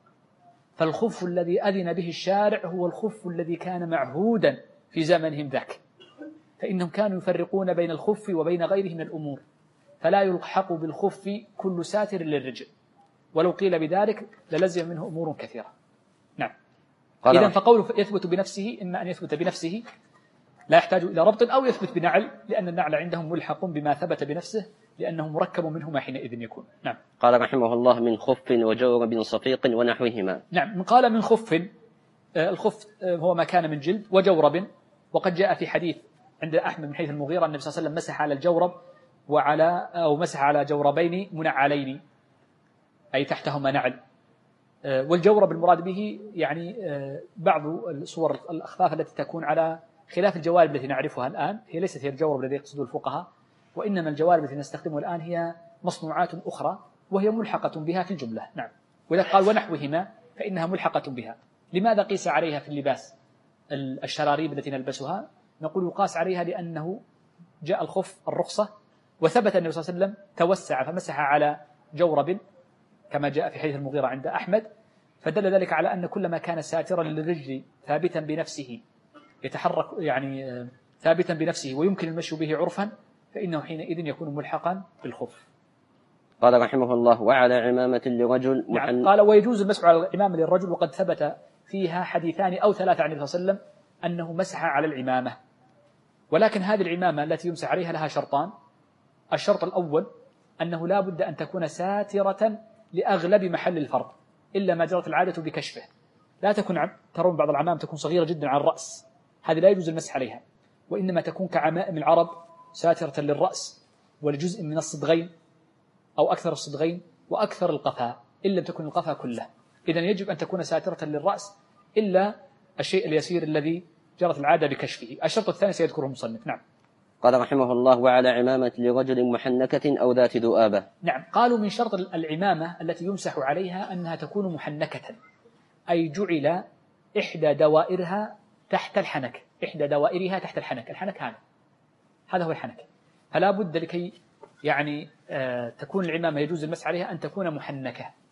فالخف الذي أذن به الشارع هو الخف الذي كان معهودا في زمنهم ذاك، فإنهم كانوا يفرقون بين الخف وبين غيره من الأمور، فلا يلحق بالخف كل ساتر للرجل، ولو قيل بذلك للزم منه أمور كثيرة. نعم. إذن فقوله يثبت بنفسه إما أن يثبت بنفسه لا يحتاج إلى ربط، أو يثبت بنعل، لأن النعل عندهم ملحق بما ثبت بنفسه لأنه مركب منهما حينئذ يكون. نعم. قال رحمه الله من خف وجورب صفيق ونحوهما. نعم. قال من خف، الخف هو ما كان من جلد، وجورب، وقد جاء في حديث عند أحمد من حديث المغيرة النبي صلى الله عليه وسلم مسح على الجورب مسح على جوربين منعلين، أي تحتهما نعل. والجورب المراد به يعني بعض الصور الأخفاف التي تكون على خلاف الجوارب التي نعرفها الآن، هي ليست هي الجورب الذي يقصده الفقهاء، وإنما الجوارب التي نستخدمها الآن هي مصنوعات أخرى وهي ملحقة بها في الجملة. نعم. وإذا قال ونحوهما فإنها ملحقة بها. لماذا قيس عليها في اللباس الشراريب التي نلبسها؟ نقول يقاس عليها لأنه جاء الخف الرخصة، وثبت النبي صلى الله عليه وسلم توسع فمسح على جورب كما جاء في حديث المغيرة عند أحمد، فدل ذلك على أن كل ما كان ساترا للرجل ثابتا بنفسه يتحرك يعني ثابتا بنفسه ويمكن المشي به عرفا فإنه حينئذ يكون ملحقا بالخف. قال رحمه الله وعلى عمامة لرجل نعم. قال ويجوز المسح على العمامة للرجل، وقد ثبت فيها حديثان أو ثلاثة عن النبي صلى الله عليه وسلم أنه مسح على العمامة، ولكن هذه العمامة التي يمسح عليها لها شرطان. الشرط الأول أنه لا بد أن تكون ساترة لأغلب محل الفرض إلا ما جرت العادة بكشفه. لا تكون ترون بعض العمام تكون صغيرة جدا على الرأس، هذه لا يجوز المسح عليها، وإنما تكون كعمائم العرب ساترة للرأس ولجزء من الصدغين أو أكثر الصدغين وأكثر القفا إن لم تكن القفا كله. إذن يجب أن تكون ساترة للرأس إلا الشيء اليسير الذي جرت العادة بكشفه. الشرط الثاني سيذكره المصنف. نعم. قال رحمه الله وعلى عمامة لرجل محنكة أو ذات ذؤابة. نعم. قالوا من شرط العمامة التي يمسح عليها أنها تكون محنكة، أي جعل إحدى دوائرها تحت الحنك، إحدى دوائرها تحت الحنك. الحنك هذا هو الحنك، فلا بد لكي يعني تكون العمامة يجوز المسح عليها أن تكون محنكة،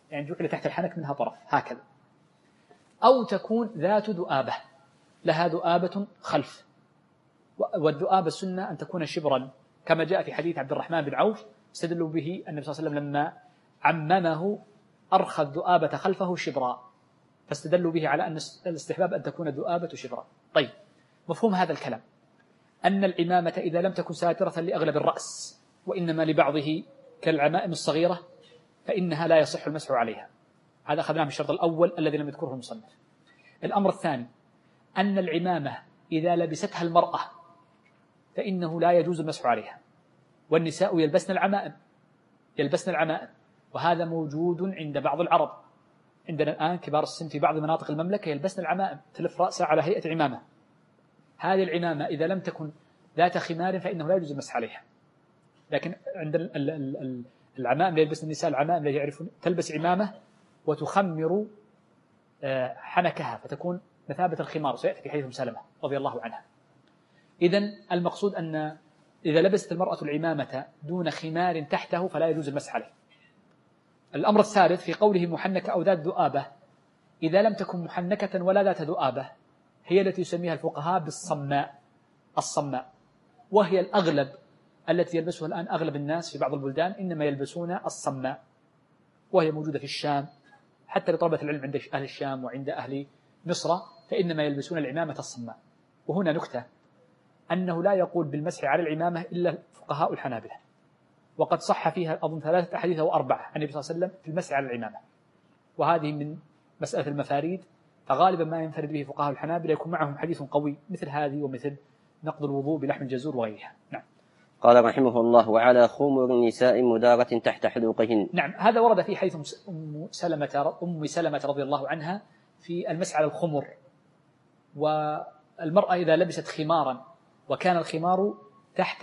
يعني جعل تحت الحنك منها طرف هكذا، أو تكون ذات ذؤابة لها ذؤابة خلف، والذؤابة السنة أن تكون شبرا كما جاء في حديث عبد الرحمن بن عوف استدلوا به النبي صلى الله عليه وسلم لما عممه أرخى الذؤابة خلفه شبرا، فاستدلوا به على أن الاستحباب أن تكون الذؤابة شبرا. طيب، مفهوم هذا الكلام أن العمامة إذا لم تكن ساترة لأغلب الرأس وإنما لبعضه كالعمائم الصغيرة فإنها لا يصح المسح عليها. هذا أخذناه من الشرط الأول الذي لم يذكره المصنف. الأمر الثاني أن العمامة إذا لبستها المرأة فإنه لا يجوز المسح عليها، والنساء يلبسن العمائم، وهذا موجود عند بعض العرب. عندنا الآن كبار السن في بعض مناطق المملكة يلبسن العمائم، تلف رأسها على هيئة عمامة. هذه العمامة إذا لم تكن ذات خمار فإنه لا يجوز المسح عليها. لكن عند العمائم اللي يلبسن النساء العمائم اللي يعرفون تلبس عمامة وتخمر حنكها فتكون مثابة الخمار، سيأتي في حديث أم سلمة رضي الله عنها. إذن المقصود أن إذا لبست المرأة العمامة دون خمار تحته فلا يجوز المسح عليه. الأمر الثالث في قوله محنكة أو ذات ذؤابة، إذا لم تكن محنكة ولا ذات ذؤابة هي التي يسميها الفقهاء الصماء، وهي الأغلب التي يلبسها الآن أغلب الناس في بعض البلدان، إنما يلبسون الصماء، وهي موجودة في الشام، حتى لطلبة العلم عند أهل الشام وعند أهل مصر فإنما يلبسون العمامة الصماء. وهنا نكتة أنه لا يقول بالمسح على العمامة إلا فقهاء الحنابلة، وقد صح فيها أظن 3 أحاديث أو 4 عن النبي صلى الله عليه وسلم في المسح على العمامة، وهذه من مسألة المفاريد، فغالبا ما ينفرد به فقهاء الحنابلة يكون معهم حديث قوي مثل هذه ومثل نقض الوضوء بلحم الجزور وغيرها. نعم. قال رحمه الله: وعلى خمر النساء مدارة تحت حلوقهن. نعم، هذا ورد في حديث أم سلمة رضي الله عنها في المسح على الخمر. والمرأة إذا لبست خمارا وكان الخمار تحت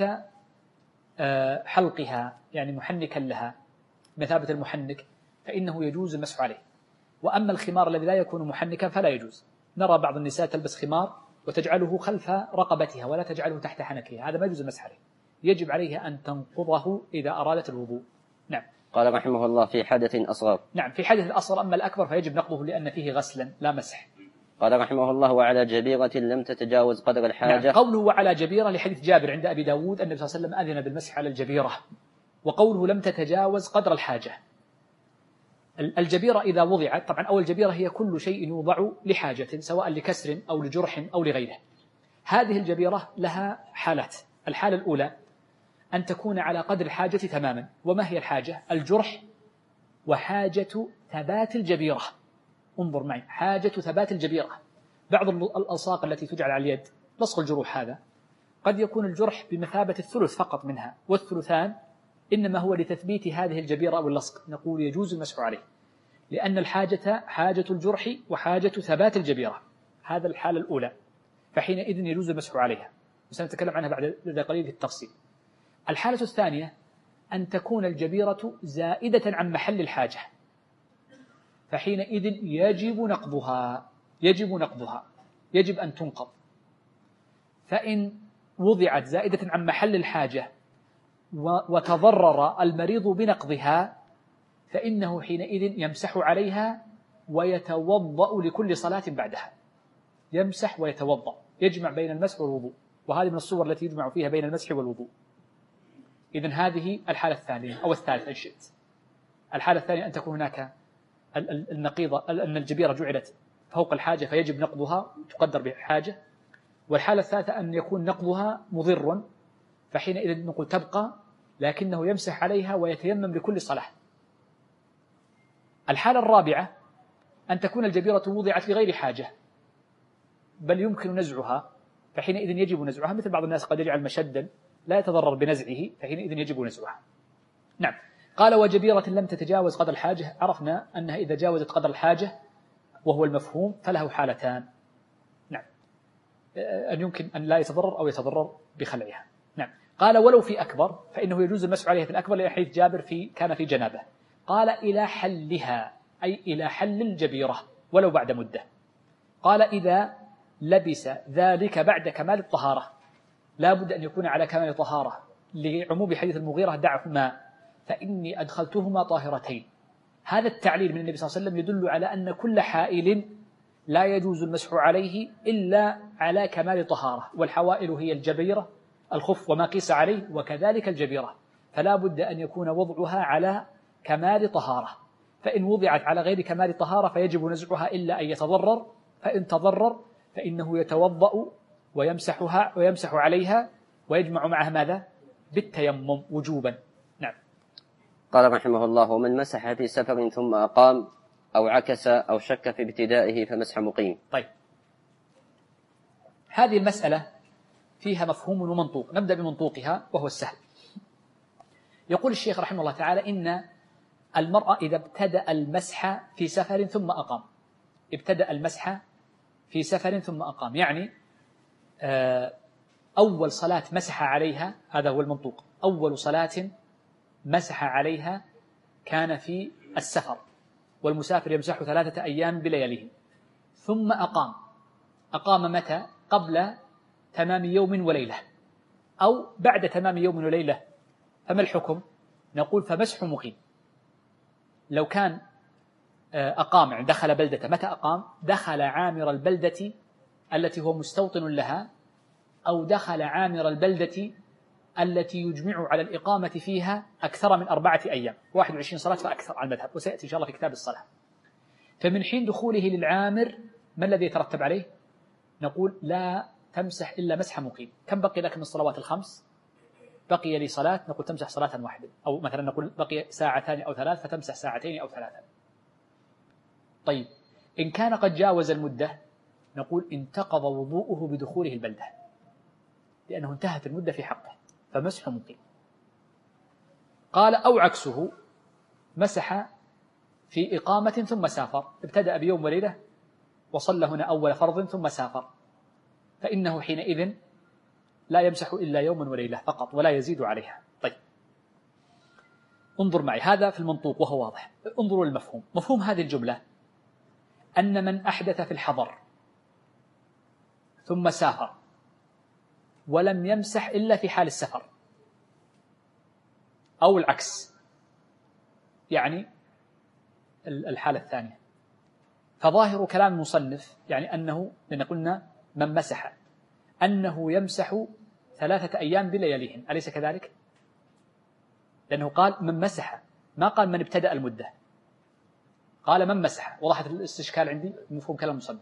حلقها يعني محنكا لها مثابة المحنك فإنه يجوز المسح عليه. وأما الخمار الذي لا يكون محنكا فلا يجوز. نرى بعض النساء تلبس خمار وتجعله خلف رقبتها ولا تجعله تحت حنكها، هذا ما يجوز المسح عليه، يجب عليها أن تنقضه إذا أرادت الوضوء. نعم. قال رحمه الله: في حدث أصغر. نعم، في حدث الأصغر، أما الأكبر فيجب نقضه لأن فيه غسلا لا مسح. قال رحمه الله: وعلى جبيرة لم تتجاوز قدر الحاجة. نعم، قوله وعلى جبيرة لحديث جابر عند أبي داود النبي صلى الله عليه وسلم أذن بالمسح على الجبيرة، وقوله لم تتجاوز قدر الحاجة. الجبيرة إذا وضعت، طبعا أول الجبيرة هي كل شيء يوضع لحاجة سواء لكسر أو لجرح أو لغيره. هذه الجبيرة لها حالات. الحالة الأولى أن تكون على قدر الحاجة تماما. وما هي الحاجة؟ الجرح وحاجة ثبات الجبيرة. انظر معي، حاجة ثبات الجبيرة. بعض الألصاق التي تجعل على اليد لصق الجروح هذا قد يكون الجرح بمثابة الثلث فقط منها، والثلثان إنما هو لتثبيت هذه الجبيرة أو اللصق، نقول يجوز المسح عليه لأن الحاجة حاجة الجرح وحاجة ثبات الجبيرة. هذا الحالة الأولى، فحينئذ يجوز المسح عليها، وسنتكلم عنها بعد قليل في التفصيل. الحالة الثانية أن تكون الجبيرة زائدة عن محل الحاجة، فحينئذ يجب نقضها، يجب أن تنقض. فإن وضعت زائدة عن محل الحاجة وتضرر المريض بنقضها فإنه حينئذ يمسح عليها ويتوضأ لكل صلاة بعدها. يمسح ويتوضأ، يجمع بين المسح والوضوء، وهذه من الصور التي يجمع فيها بين المسح والوضوء. إذن هذه الحالة الثانية أو الثالثة إن شئت. الحالة الثانية أن تكون هناك النقيضة، أن الجبيرة جعلت فوق الحاجة فيجب نقضها تقدر بالحاجة. والحالة الثالثة أن يكون نقضها مضر، فحينئذ نقول تبقى لكنه يمسح عليها ويتيمم لكل صلاة. الحالة الرابعة أن تكون الجبيرة وضعت لغير حاجة بل يمكن نزعها، فحينئذ يجب نزعها، مثل بعض الناس قد يجعل مشدا لا يتضرر بنزعه فحينئذ يجب نزعها. نعم. قال وجبيرة لم تتجاوز قدر الحاجة، عرفنا أنها إذا جاوزت قدر الحاجة وهو المفهوم فله حالتان. نعم، أن يمكن أن لا يتضرر أو يتضرر بخلعها. نعم. قال ولو في أكبر فإنه يجوز المسح عليها في الأكبر لحديث جابر كان في جنابه. قال إلى حلها أي إلى حل الجبيرة ولو بعد مدة. قال إذا لبس ذلك بعد كمال الطهارة، لا بد أن يكون على كمال الطهارة لعموم حديث المغيرة دعهما فإني أدخلتهما طاهرتين، هذا التعليل من النبي صلى الله عليه وسلم يدل على أن كل حائل لا يجوز المسح عليه إلا على كمال طهارة، والحوائل هي الجبيرة الخف وما قيس عليه، وكذلك الجبيرة، فلا بد أن يكون وضعها على كمال طهارة، فإن وضعت على غير كمال طهارة فيجب نزعها إلا أن يتضرر، فإن تضرر فإنه يتوضأ ويمسح عليها ويجمع معها ماذا؟ بالتيمم وجوبا. نعم. قال رحمه الله: ومن مسح في سفر ثم أقام أو عكس أو شك في ابتدائه فمسح مقيم. طيب، هذه المسألة فيها مفهوم ومنطوق، نبدأ بمنطوقها وهو السهل. يقول الشيخ رحمه الله تعالى: إن المرأة إذا ابتدأ المسح في سفر ثم أقام، ابتدأ المسح في سفر ثم أقام، يعني أول صلاة مسح عليها، هذا هو المنطوق، أول صلاة مسح عليها كان في السفر، والمسافر يمسح 3 أيام بلياليه، ثم أقام متى؟ قبل تمام يوم وليلة أو بعد تمام يوم وليلة، فما الحكم؟ نقول فمسح مقيم. لو كان أقام، يعني دخل بلدة، متى أقام؟ دخل عامر البلدة التي هو مستوطن لها، أو دخل عامر البلدة التي يجمع على الإقامة فيها أكثر من 4 أيام، 21 صلاة فأكثر على المذهب، وسيأتي إن شاء الله في كتاب الصلاة. فمن حين دخوله للعامر ما الذي يترتب عليه؟ نقول لا تمسح إلا مسح مقيم. كم بقي لك من الصلوات ال5؟ بقي لي صلاة، نقول تمسح صلاة واحدة، أو مثلا نقول بقي 2 ساعة أو 3 فتمسح 2 ساعة أو 3. طيب، إن كان قد جاوز المدة نقول انتقض وضوءه بدخوله البلدة، لأنه انتهت المدة في حقه، فمسح مقيم. قال: أو عكسه، مسح في إقامة ثم سافر، ابتدأ بيوم وليلة وصلى هنا أول فرض ثم سافر، فإنه حينئذ لا يمسح إلا يوما وليلة فقط ولا يزيد عليها. طيب، انظر معي، هذا في المنطوق وهو واضح. انظروا للمفهوم. مفهوم هذه الجملة أن من أحدث في الحضر ثم سافر ولم يمسح إلا في حال السفر، أو العكس، يعني الحالة الثانية، فظاهر كلام المصنف يعني أنه، لأن قلنا من مسح، أنه يمسح 3 أيام بلياليهن، أليس كذلك؟ لأنه قال من مسح، ما قال من ابتدأ المدة، قال من مسح. وضحت الاستشكال عندي مفهوم كلام المصنف.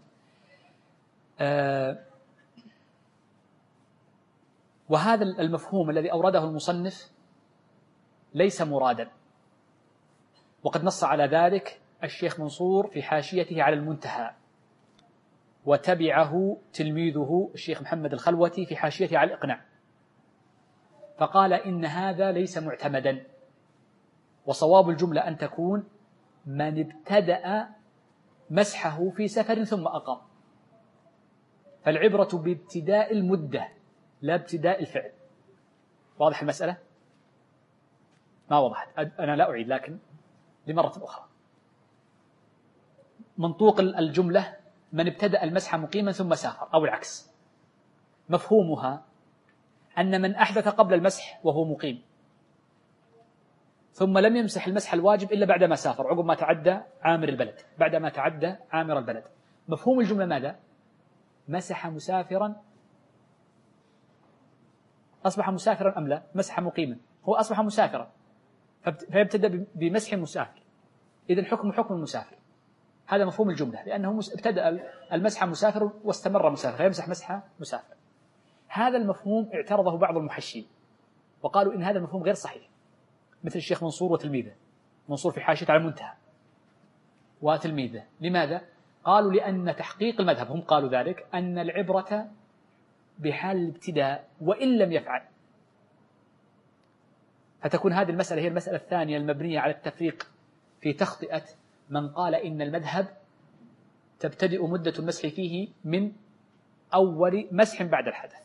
وهذا المفهوم الذي أورده المصنف ليس مرادا، وقد نص على ذلك الشيخ منصور في حاشيته على المنتهى، وتبعه تلميذه الشيخ محمد الخلوتي في حاشيته على الإقناع، فقال إن هذا ليس معتمدا، وصواب الجملة أن تكون من ابتدأ مسحه في سفر ثم أقام، فالعبرة بابتداء المدة لا ابتداء الفعل. واضح المسألة؟ ما وضحت؟ أنا لا أعيد، لكن لمرة أخرى. منطوق الجملة من ابتدأ المسح مقيما ثم سافر، أو العكس. مفهومها أن من أحدث قبل المسح وهو مقيم ثم لم يمسح المسح الواجب إلا بعدما سافر، عقب ما تعدى عامر البلد، بعدما تعدى عامر البلد. مفهوم الجملة ماذا؟ مسح مسافرا، أصبح مسافرا أم لا؟ مسح مقيما، هو أصبح مسافرا، فيبتدأ بمسح مسافر، إذن حكم المسافر. هذا مفهوم الجملة، لأنه ابتدأ المسح مسافر واستمر مسافر، فيمسح مسح مسافر. هذا المفهوم اعترضه بعض المحشين وقالوا إن هذا المفهوم غير صحيح، مثل الشيخ منصور وتلميذه، منصور في حاشية على المنتهى وتلميذه. لماذا؟ قالوا لأن تحقيق المذهب، هم قالوا ذلك، أن العبرة بحال الابتداء وإن لم يفعل، فتكون هذه المسألة هي المسألة الثانية المبنية على التفريق في تخطئة من قال إن المذهب تبتدئ مدة المسح فيه من أول مسح بعد الحدث،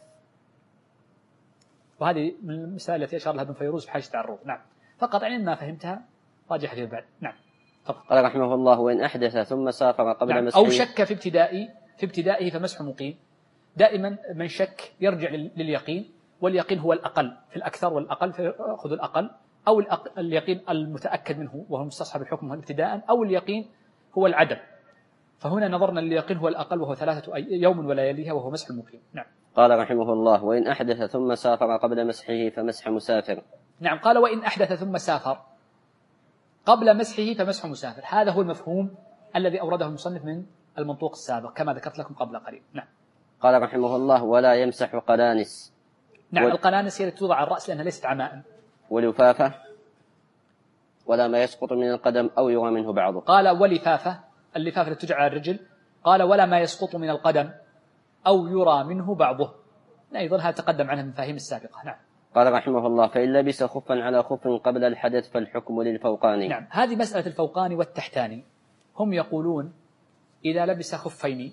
وهذه من المسائل التي أشار لها ابن فيروز في حاشية الروض. نعم، فقط يعني ما فهمتها راجع فيما بعد. نعم. قال رحمه الله: وإن أحدث ثم سافر قبل مسحه، أو شك في ابتدائه فمسح مقيم. دائما من شك يرجع لليقين، واليقين هو الأقل في الأكثر والأقل، فيأخذ الأقل، أو اليقين المتأكد منه وهو مستصحب الحكم ابتداء، أو اليقين هو العدم. فهنا نظرنا لليقين هو الأقل وهو 3 يوم ولياليها وهو مسح المقيم. نعم. قال رحمه الله: وإن أحدث ثم سافر قبل مسحه فمسح مسافر. نعم. قال: وإن أحدث ثم سافر قبل مسحه فمسح مسافر. هذا هو المفهوم الذي أورده المصنف من المنطوق السابق كما ذكرت لكم قبل قليل. نعم. قال رحمه الله: ولا يمسح قلانس. نعم. القلانس هي التي توضع على الرأس لأنها ليست عماء. ولفافة، ولا ما يسقط من القدم أو يرى منه بعضه. قال: ولفافة، اللفافة التي تجعل على الرجل. قال: ولا ما يسقط من القدم أو يرى منه بعضه. أيضا هذا تقدم عنها المفاهيم السابقة. نعم. قال رحمه الله: فإن لبس خفا على خف قبل الحدث فالحكم للفوقاني. نعم. هذه مسألة الفوقاني والتحتاني. هم يقولون إذا لبس خفين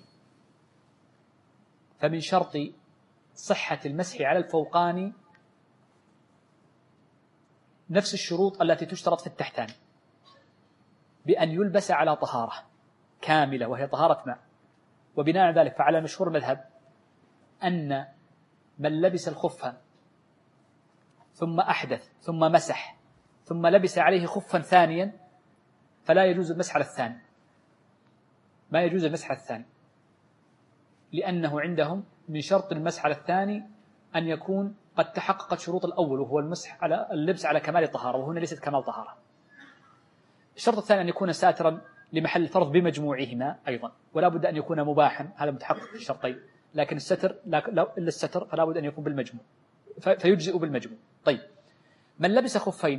فمن شرط صحة المسح على الفوقاني نفس الشروط التي تشترط في التحتاني، بأن يلبس على طهارة كاملة وهي طهارة ماء. وبناء على ذلك فعلى مشهور المذهب أن من لبس الخف ثم أحدث ثم مسح ثم لبس عليه خفا ثانيا فلا يجوز المسح على الثاني، ما يجوز المسح على الثاني، لأنه عندهم من شرط المسح على الثاني أن يكون قد تحققت شروط الأول وهو المسح على اللبس على كمال الطهارة، وهنا ليست كمال طهارة. الشرط الثاني أن يكون ساترا لمحل الفرض بمجموعهما أيضا، ولا بد أن يكون مباحا، هذا متحقق في الشرطين. لكن الستر إلا الستر فلا بد أن يكون بالمجموع فيجزئ بالمجموع. طيب، من لبس خفين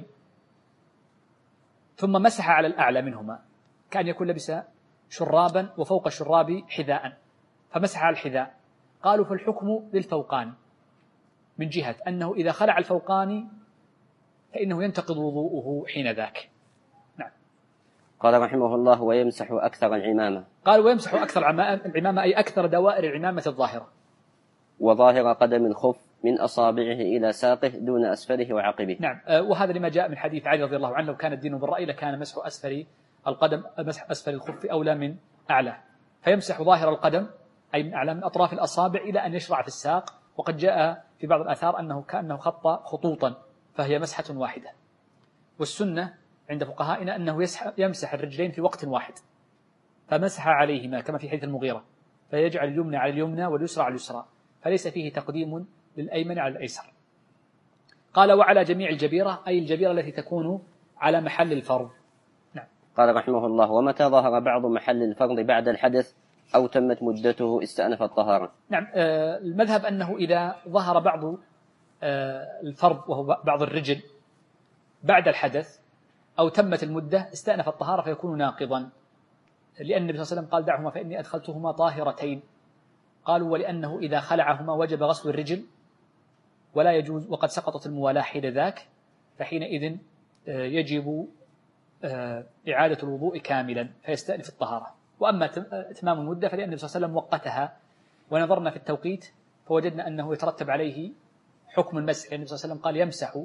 ثم مسح على الأعلى منهما كأن يكون لبس شرابا وفوق الشراب حذاء فمسح على الحذاء، قالوا فالحكم للفوقاني من جهة أنه إذا خلع الفوقاني فإنه ينتقض وضوءه حين ذاك. نعم. قال رحمه الله: ويمسح أكثر العمامة. قال: ويمسح أكثر العمامة أي أكثر دوائر العمامة الظاهرة. وظاهر قدم الخف من أصابعه إلى ساقه دون أسفله وعقبه. نعم. وهذا لما جاء من حديث علي رضي الله عنه: لو كان الدين بالرأي لكان مسح أسفل القدم، مسح أسفل الخف أولى من أعلى. فيمسح ظاهر القدم أي من أعلى من أطراف الأصابع إلى أن يشرع في الساق. وقد جاء في بعض الآثار أنه كأنه خط خطوطا فهي مسحة واحدة. والسنة عند فقهائنا أنه يمسح الرجلين في وقت واحد، فمسح عليهما كما في حديث المغيرة، فيجعل اليمنى على اليمنى واليسرى على اليسرى، فليس فيه تقديم للأيمن على الأيسر. قال: وعلى جميع الجبيرة أي الجبيرة التي تكون على محل الفرض. نعم. قال رحمه الله: ومتى ظهر بعض محل الفرض بعد الحدث أو تمت مدته استأنف الطهارة. نعم. المذهب أنه إذا ظهر بعض الفرض وهو بعض الرجل بعد الحدث أو تمت المدة استأنف الطهارة فيكون ناقضا، لأن النبي صلى الله عليه وسلم قال: دعهما فإني أدخلتهما طاهرتين. قالوا: ولأنه إذا خلعهما وجب غسل الرجل ولا يجوز، وقد سقطت الموالاة حين ذاك، فحينئذ يجب إعادة الوضوء كاملا فيستأنف الطهارة. وأما إتمام المدة فلأن النبي صلى الله عليه وسلم وقتها، ونظرنا في التوقيت فوجدنا أنه يترتب عليه حكم المسح، لأن النبي صلى الله عليه وسلم قال: يمسح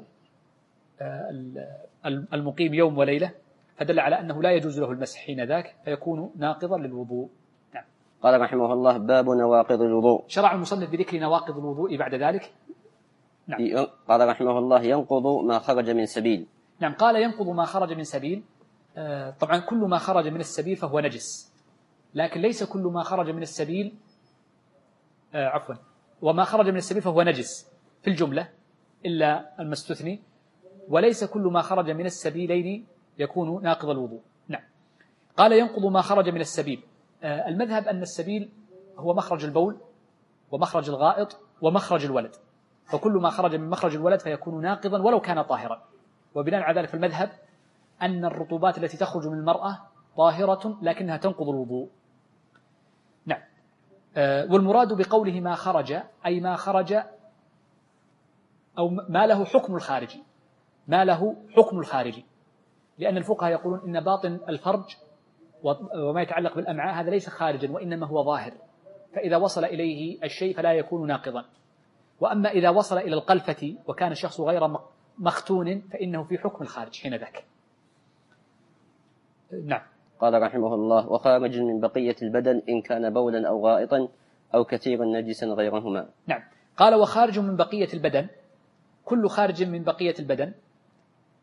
المقيم يوم وليلة، فدل على أنه لا يجوز له المسح حين ذاك فيكون ناقضا للوضوء. نعم. قال رحمه الله: باب نواقض الوضوء. شرع المصنف بذكر نواقض الوضوء بعد ذلك. نعم. قال رحمه الله: ينقض ما خرج من سبيل. نعم. قال: ينقض ما خرج من سبيل. طبعا كل ما خرج من السبيل فهو نجس، لكن ليس كل ما خرج من السبيل وما خرج من السبيل فهو نجس في الجملة إلا المستثني، وليس كل ما خرج من السبيلين يكون ناقض الوضوء. نعم. قال: ينقض ما خرج من السبيل. المذهب أن السبيل هو مخرج البول ومخرج الغائط ومخرج الولد، فكل ما خرج من مخرج الولد فيكون ناقضا ولو كان طاهرا. وبناء على ذلك المذهب أن الرطوبات التي تخرج من المرأة طاهرة لكنها تنقض الوضوء. نعم. والمراد بقوله ما خرج أي ما خرج أو ما له حكم الخارجي، ما له حكم الخارجي، لأن الفقهاء يقولون إن باطن الفرج وما يتعلق بالأمعاء هذا ليس خارجا وإنما هو ظاهر، فإذا وصل إليه الشيء فلا يكون ناقضا. وأما إذا وصل إلى القلفة وكان الشخص غير مختون فإنه في حكم الخارج حين ذاك. نعم. قال رحمه الله: وخارج من بقية البدن إن كان بولا أو غائطا أو كثيرا نجسا غيرهما. نعم. قال: وخارج من بقية البدن، كل خارج من بقية البدن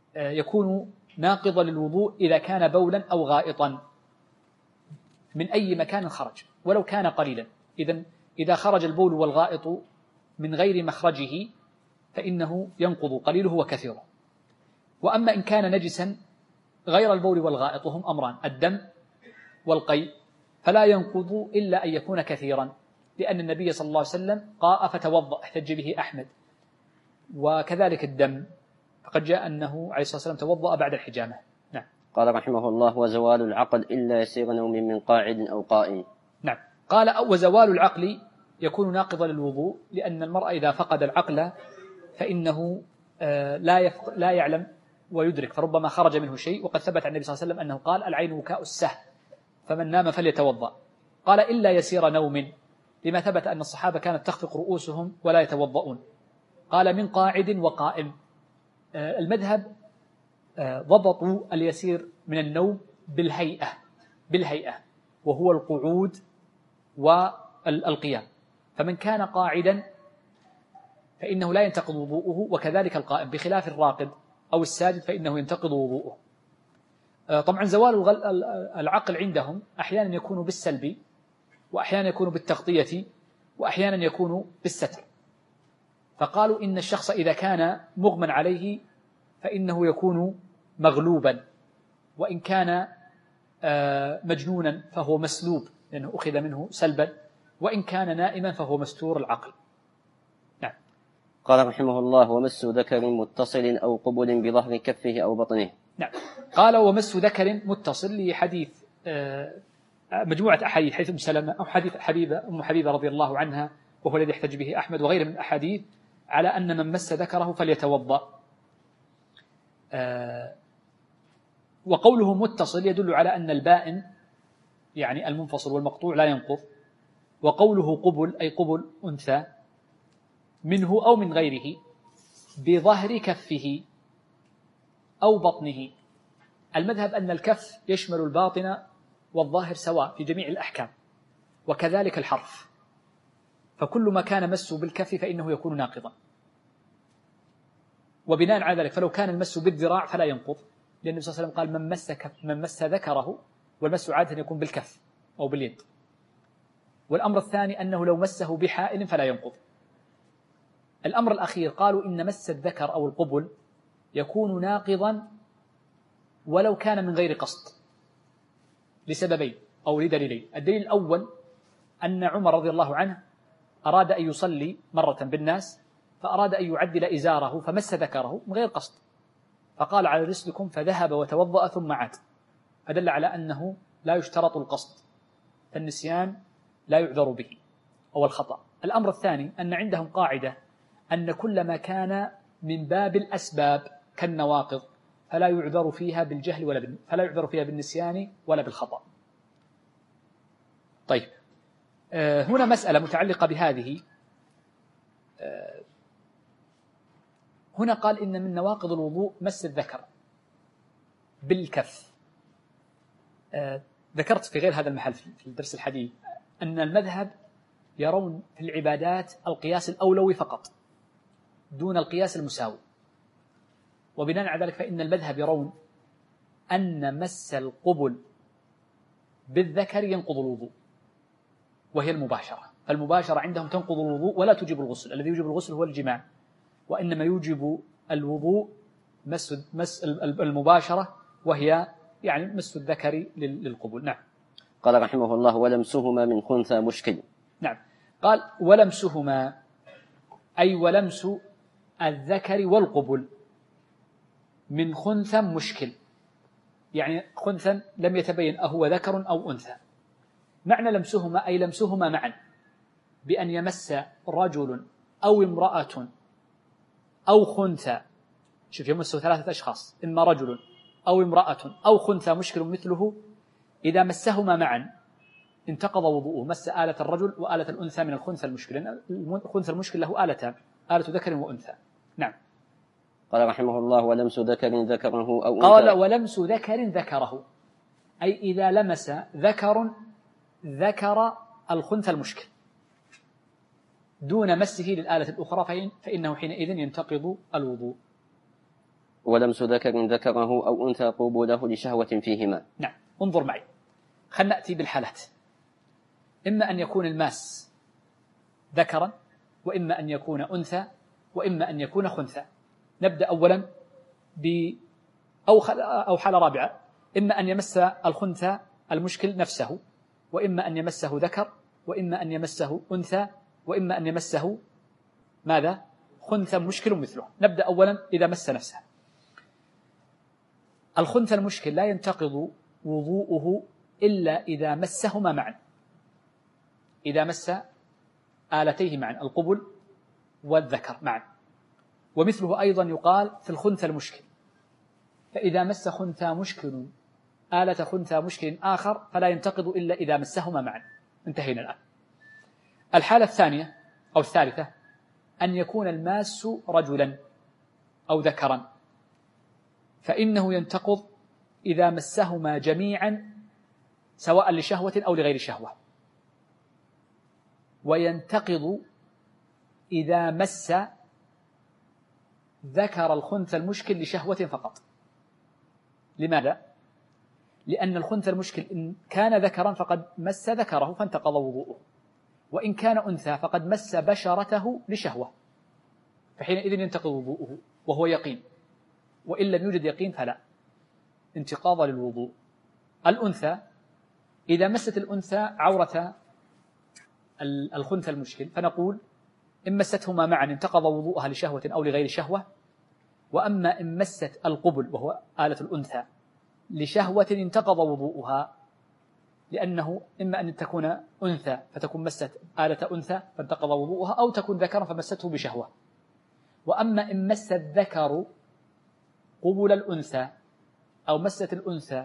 يكون ناقضا للوضوء إذا كان بولا أو غائطا من أي مكان خرج ولو كان قليلا. إذا خرج البول والغائط من غير مخرجه فإنه ينقض قليله وكثيره. وأما إن كان نجسا غير البول والغائط وهم أمران الدم والقيء فلا ينقض إلا أن يكون كثيرا، لأن النبي صلى الله عليه وسلم قاء فتوضأ احتج به أحمد. وكذلك الدم فقد جاء أنه عليه الصلاة والسلام توضأ بعد الحجامة. نعم. قال رحمه الله: وزوال العقل إلا يسير نوم من قاعد أو قائم. نعم. قال: وزوال العقل يكون ناقضا للوضوء، لأن المرء إذا فقد العقل فإنه لا يعلم ويدرك، فربما خرج منه شيء. وقد ثبت عن النبي صلى الله عليه وسلم أنه قال: العين وكاء السهم، فمن نام فليتوضأ. قال: إلا يسير نوم، لما ثبت أن الصحابة كانت تخفق رؤوسهم ولا يتوضؤون. قال: من قاعد وقائم. المذهب ضبطوا اليسير من النوم بالهيئة وهو القعود والقيام، فمن كان قاعدا فإنه لا ينتقض وضوءه، وكذلك القائم، بخلاف الراقد أو الساجد فإنه ينتقض وضوءه. طبعا زوال العقل عندهم أحيانا يكون بالسلب، وأحيانا يكون بالتغطية، وأحيانا يكون بالستر. فقالوا إن الشخص إذا كان مغمى عليه فإنه يكون مغلوبا، وإن كان مجنونا فهو مسلوب لأنه أخذ منه سلبا، وإن كان نائما فهو مستور العقل. نعم. قال رحمه الله: ومس ذكر متصل أو قبل بظهر كفه أو بطنه. نعم. قال: ومس ذكر متصل لحديث مجموعة أحاديث، حديث أم سلمة أو حديث أم حبيبة رضي الله عنها، وهو الذي يحتج به أحمد وغيره من الأحاديث، على أن من مس ذكره فليتوضأ. وقوله متصل يدل على أن البائن يعني المنفصل والمقطوع لا ينقض. وقوله قبل أي قبل أنثى منه أو من غيره بظهر كفه أو بطنه. المذهب أن الكف يشمل الباطن والظاهر سواء في جميع الأحكام، وكذلك الحرف، فكل ما كان مسه بالكف فإنه يكون ناقضا. وبناء على ذلك فلو كان المس بالذراع فلا ينقض، لأن النبي صلى الله عليه وسلم قال: من مس ذكره، والمس عادة يكون بالكف أو باليد. والأمر الثاني أنه لو مسه بحائل فلا ينقض. الأمر الأخير قالوا إن مس الذكر أو القبل يكون ناقضا ولو كان من غير قصد، لسببين أو لدليلين. الدليل الأول أن عمر رضي الله عنه أراد أن يصلي مرة بالناس، فأراد أن يعدل إزاره فمس ذكره من غير قصد، فقال: على رسلكم، فذهب وتوضأ ثم عاد، فدل على أنه لا يشترط القصد، فالنسيان لا يعذر به أو الخطأ. الأمر الثاني أن عندهم قاعدة أن كل ما كان من باب الأسباب كالنواقض فلا يعذر فيها بالجهل فلا يعذر فيها بالنسيان ولا بالخطأ. طيب، هنا مسألة متعلقة بهذه. هنا قال إن من نواقض الوضوء مس الذكر بالكف. ذكرت في غير هذا المحل في الدرس الحديث أن المذهب يرون في العبادات القياس الأولوي فقط دون القياس المساوي، وبناء على ذلك فإن المذهب يرون أن مس القبل بالذكر ينقض الوضوء، وهي المباشرة. فالمباشرة عندهم تنقض الوضوء ولا تجب الغسل، الذي يجب الغسل هو الجماع، وإنما يوجب الوضوء مس المباشرة، وهي يعني مس الذكر للقبول. نعم. قال رحمه الله: ولمسهما من خنثى مشكل. نعم. قال: ولمسهما أي ولمس الذكر والقبل من خنثى مشكل، يعني خنثى لم يتبين أهو ذكر أو أنثى. معنى لمسهما أي لمسهما معا، بأن يمس رجل أو امرأة أو خنثى. شوف، يمسه 3 أشخاص، إما رجل أو امرأة أو خنثى مشكل مثله، إذا مسهما معا انتقض وضوءه. مس آلة الرجل وآلة الأنثى من الخنثى المشكل، لأن الخنثى المشكل له آلتان، آلة ذكر وأنثى. نعم. قال رحمه الله: ولمس ذكر ذكره أو أنثى. قال: ولمس ذكر ذكره أي إذا لمس ذكر الخنثى المشكل دون مسه للآلة الأخرى فإنه حينئذ ينتقض الوضوء. ولمس ذكر ذكره أو أنثى قبوله لشهوة فيهما. نعم، انظر معي، خلنا نأتي بالحالات. إما أن يكون الماس ذكرا، وإما أن يكون أنثى، وإما أن يكون خنثى. نبدأ أولا أو حالة رابعة، إما أن يمس الخنثى المشكل نفسه، وإما أن يمسه ذكر، وإما أن يمسه أنثى، وإما أن يمسه ماذا؟ خنثى مشكل مثله. نبدأ أولا إذا مس نفسه. الخنثى المشكل لا ينتقض وضوءه إلا إذا مسهما معا، إذا مس آلتيه معا، القبل والذكر معا. ومثله أيضا يقال في الخنثى المشكل، فإذا مس خنثى مشكل آلة خنثى مشكل آخر فلا ينتقض إلا إذا مسهما معا. انتهينا الآن. الحالة الثانية أو الثالثة أن يكون الماس رجلا أو ذكرا، فإنه ينتقض إذا مسهما جميعا سواء لشهوة أو لغير شهوة، وينتقض إذا مس ذكر الخنثى المشكل لشهوة فقط. لماذا؟ لأن الخنثى المشكل إن كان ذكرا فقد مس ذكره فانتقض وضوءه، وإن كان أنثى فقد مس بشرته لشهوة، فحينئذ ينتقض وضوءه وهو يقين، وإن لم يوجد يقين فلا انتقاض للوضوء. الأنثى إذا مست الأنثى عورة الخنثى المشكل فنقول إن مستهما معا انتقض وضوءها لشهوة أو لغير شهوة، وأما إن مست القبل وهو آلة الأنثى لشهوة انتقض وضوءها، لأنه إما أن تكون أنثى فتكون مست آلة أنثى فانتقض وضوءها، أو تكون ذكرا فمسته بشهوة. وأما إن مس الذكر قبل الأنثى أو مست الأنثى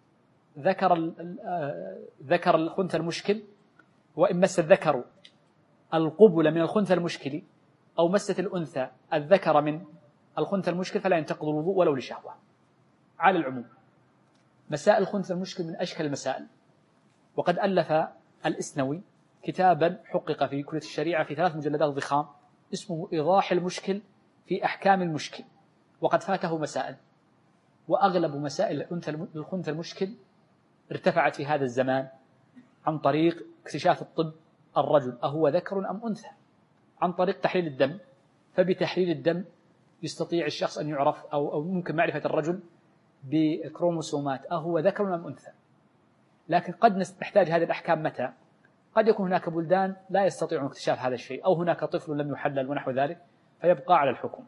ذكر الخنثى المشكل، وإن مس الذكر القبل من الخنثى المشكل أو مست الأنثى الذكر من الخنثى المشكل فلا ينتقض الوضوء ولو لشهوة. على العموم مسائل الخنثى المشكل من أشكال المسائل، وقد ألف الإسنوي كتابا حقق في كلية الشريعة في 3 مجلدات ضخام اسمه إيضاح المشكل في أحكام المشكل، وقد فاته مسائل، وأغلب مسائل الخنثى المشكل ارتفعت في هذا الزمان عن طريق اكتشاف الطب الرجل أهو ذكر أم أنثى، عن طريق تحليل الدم. فبتحليل الدم يستطيع الشخص أن يعرف أو ممكن معرفة الرجل بكروموسومات أهو ذكر أم أنثى. لكن قد نحتاج هذه الأحكام متى؟ قد يكون هناك بلدان لا يستطيعون اكتشاف هذا الشيء، أو هناك طفل لم يحلل ونحو ذلك، فيبقى على الحكم.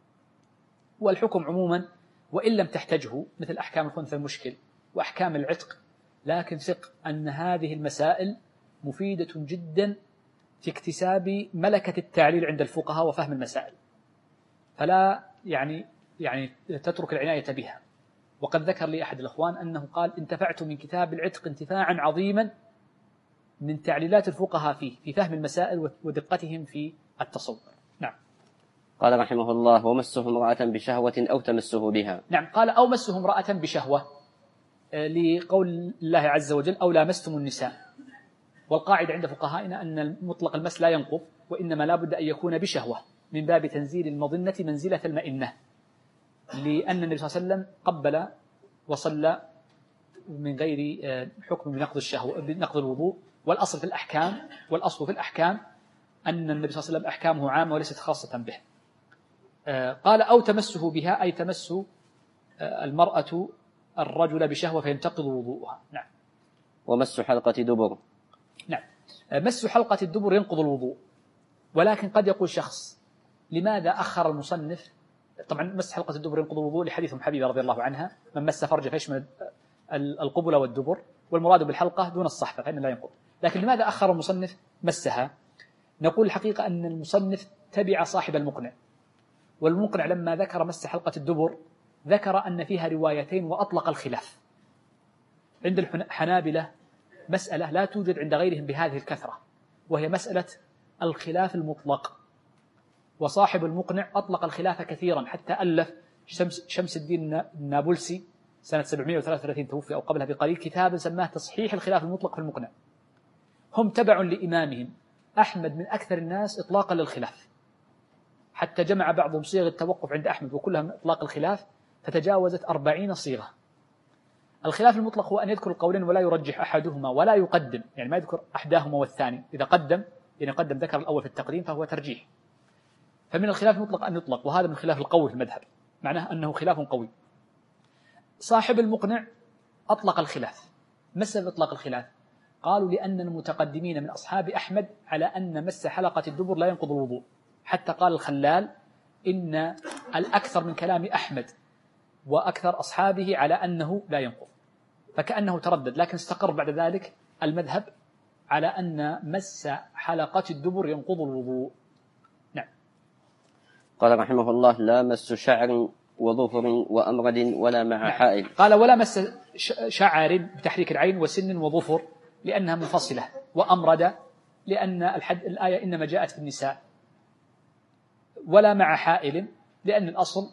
والحكم عموما وإن لم تحتاجه مثل أحكام الخنثى المشكل وأحكام العتق، لكن ثق أن هذه المسائل مفيدة جدا في اكتساب ملكة التعليل عند الفقهاء وفهم المسائل، فلا يعني تترك العناية بها. وقد ذكر لي أحد الأخوان أنه قال انتفعت من كتاب العتق انتفاعا عظيما من تعليلات الفقهاء فيه في فهم المسائل ودقتهم في التصور. نعم. قال رحمه الله: ومسه امرأة بشهوة أو تمسه بها. نعم، قال أو مسه امرأة بشهوة لقول الله عز وجل أو لامستم النساء. والقاعدة عند فقهائنا أن مطلق المس لا ينقض، وإنما لا بد أن يكون بشهوة من باب تنزيل المظنة منزلة المئنة، لأن النبي صلى الله عليه وسلم قبل وصلى من غير حكم بنقض الشهوة بنقض الوضوء. والأصل في الأحكام أن النبي صلى الله عليه وسلم أحكامه عامة وليست خاصة به. قال أو تمسه بها أي تمس المرأة الرجل بشهوة فينتقض وضوءها. نعم. ومس حلقة دبر. نعم، مس حلقة الدبر ينقض الوضوء، ولكن قد يقول شخص لماذا أخر المصنف؟ طبعا مس حلقة الدبر ينقض الوضوء لحديث حبيبة رضي الله عنها: من مس فرجه فيشمل القبل والدبر، والمراد بالحلقة دون الصحفة فإن لا ينقض. لكن لماذا أخر المصنف مسها؟ نقول الحقيقة أن المصنف تبع صاحب المقنع، والمقنع لما ذكر مس حلقة الدبر ذكر أن فيها روايتين وأطلق الخلاف. عند الحنابلة مسألة لا توجد عند غيرهم بهذه الكثرة، وهي مسألة الخلاف المطلق، وصاحب المقنع أطلق الخلاف كثيرا حتى ألف شمس الدين النابلسي سنة 733 توفي أو قبلها بقليل كتابا سماه تصحيح الخلاف المطلق في المقنع. هم تبع لإمامهم أحمد من أكثر الناس إطلاقا للخلاف، حتى جمع بعضهم صيغ التوقف عند أحمد وكلها من إطلاق الخلاف فتجاوزت 40 صيغة. الخلاف المطلق هو أن يذكر القولين ولا يرجح أحدهما ولا يقدم، يعني ما يذكر أحداهما والثاني، إذا قدم يعني قدم ذكر الأول في التقديم فهو ترجيح. فمن الخلاف المطلق أن يطلق، وهذا من الخلاف القوي في المذهب، معناه أنه خلاف قوي. صاحب المقنع أطلق الخلاف. ما سبب إطلاق الخلاف؟ قالوا لأن المتقدمين من أصحاب أحمد على أن مس حلقة الدبر لا ينقض الوضوء، حتى قال الخلال إن الأكثر من كلام أحمد وأكثر أصحابه على أنه لا ينقض، فكأنه تردد، لكن استقر بعد ذلك المذهب على أن مس حلقة الدبر ينقض الوضوء. نعم. قال رحمه الله: لا مس شعر وظفر وأمرد ولا مع حائل. قال ولا مس شعر بتحريك العين وسن وظفر لأنها منفصلة، وأمرد لأن الآية إنما جاءت في النساء، ولا مع حائل لأن الأصل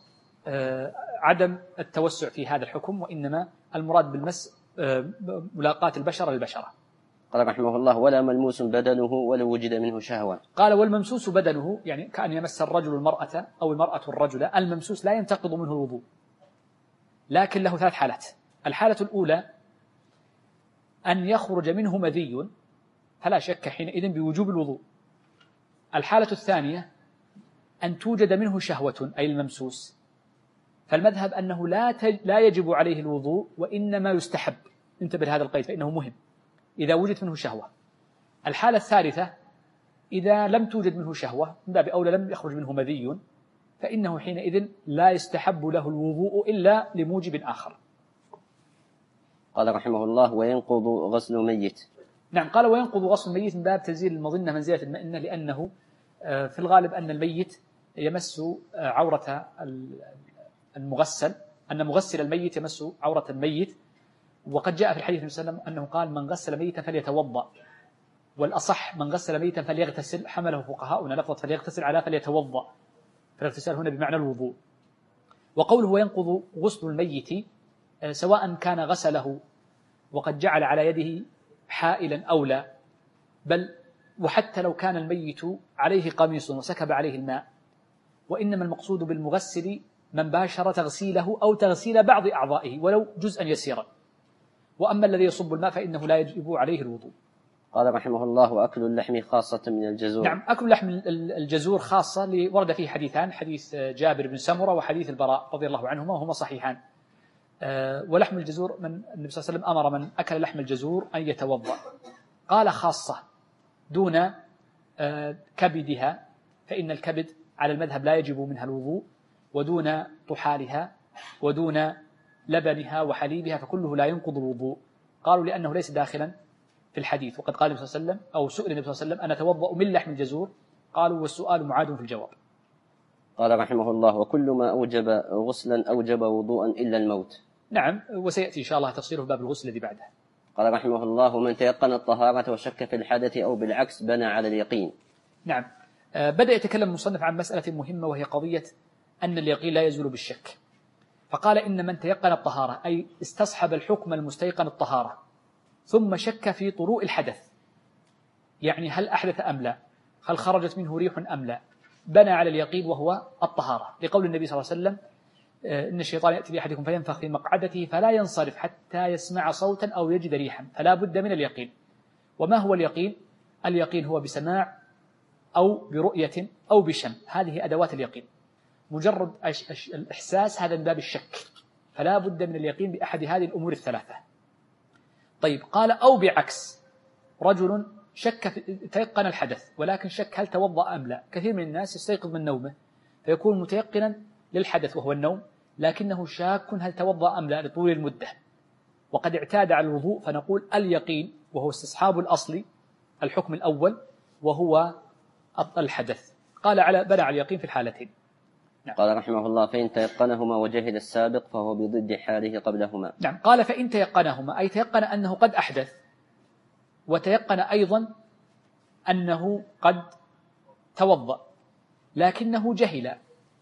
عدم التوسع في هذا الحكم، وإنما المراد بالمس ملاقاة البشرة للبشرة. قال رحمه الله: ولا ملموس بدنه ولو وجد منه شهوة. قال والممسوس بدنه يعني كأن يمس الرجل المرأة أو المرأة الرجل، الممسوس لا ينتقض منه الوضوء، لكن له 3 حالات. الحالة الأولى أن يخرج منه مذي فلا شك حينئذ بوجوب الوضوء. الحالة الثانية أن توجد منه شهوة أي الممسوس، فالمذهب أنه لا يجب عليه الوضوء وإنما يستحب. انتبه لهذا القيد فإنه مهم. إذا وجد منه شهوة. الحالة الثالثة إذا لم توجد منه شهوة من باب أولى لم يخرج منه مذي، فإنه حينئذ لا يستحب له الوضوء إلا لموجب آخر. قال رحمه الله: وينقض غسل ميت. نعم. قال وينقض غسل الميت من باب تنزيل المظنة منزلة المئنة، لأنه في الغالب أن الميت يمس عورة المغسل، أن مغسل الميت يمس عورة الميت، وقد جاء في الحديث صلى الله عليه وسلم أنه قال من غسل ميتا فليتوضأ، والأصح من غسل ميتا فليغتسل، حمله فقهاؤنا لفظة فليغتسل على فليتوضأ، فالاغتسال هنا بمعنى الوضوء. وقوله وينقض غسل الميت سواء كان غسله وقد جعل على يده حائلا أو لا، بل وحتى لو كان الميت عليه قميص وسكب عليه الماء، وإنما المقصود بالمغسل من باشر تغسيله أو تغسيل بعض أعضائه ولو جزءا يسيرا، وأما الذي يصب الماء فإنه لا يجب عليه الوضوء. قال رحمه الله: وأكل اللحم خاصة من الجزور. نعم. أكل لحم الجزور خاصة، ورد فيه حديثان، حديث جابر بن سمرة وحديث البراء رضي الله عنهما وهما صحيحان. ولحم الجزور من النبي صلى الله عليه وسلم أمر من أكل لحم الجزور أن يتوضأ. قال خاصة دون كبدها، فإن الكبد على المذهب لا يجب منها الوضوء، ودون طحالها ودون لبنها وحليبها فكله لا ينقض الوضوء. قالوا لأنه ليس داخلا في الحديث، وقد قال النبي صلى الله عليه وسلم أو سئل النبي صلى الله عليه وسلم أنا أتوضأ من لحم الجزور، قالوا والسؤال معاد في الجواب. قال رحمه الله: وكل ما أوجب غسلا أوجب وضوءا إلا الموت. نعم، وسيأتي إن شاء الله تفصيله في باب الغسل الذي بعده. قال رحمه الله: من تيقن الطهارة وشك في الحدث أو بالعكس بنى على اليقين. نعم. بدأ يتكلم المصنف عن مسألة مهمة، وهي قضية أن اليقين لا يزول بالشك، فقال إن من تيقن الطهارة أي استصحب الحكم المستيقن الطهارة ثم شك في طروء الحدث، يعني هل أحدث أم لا، هل خرجت منه ريح أم لا، بنى على اليقين وهو الطهارة، لقول النبي صلى الله عليه وسلم إن الشيطان يأتي لأحدكم فينفخ في مقعدته فلا ينصرف حتى يسمع صوتا أو يجد ريحا، فلا بد من اليقين. وما هو اليقين؟ اليقين هو بسماع أو برؤية أو بشم، هذه أدوات اليقين. مجرد الإحساس هذا من باب الشك، فلا بد من اليقين بأحد هذه الأمور الثلاثة. طيب، قال أو بعكس، رجل شك تيقن الحدث ولكن شك هل توضأ أم لا. كثير من الناس يستيقظ من نومه فيكون متيقنا للحدث وهو النوم، لكنه شاك هل توضأ أم لا لطول المدة، وقد اعتاد على الوضوء، فنقول اليقين وهو استصحاب الأصل الحكم الأول وهو الحدث. قال بنى على اليقين في الحالتين. نعم. قال رحمه الله: فإن تيقنهما وجهل السابق فهو بضد حاله قبلهما. نعم. قال فإن تيقنهما أي تيقن أنه قد أحدث، وتيقن أيضا أنه قد توضأ لكنه جهل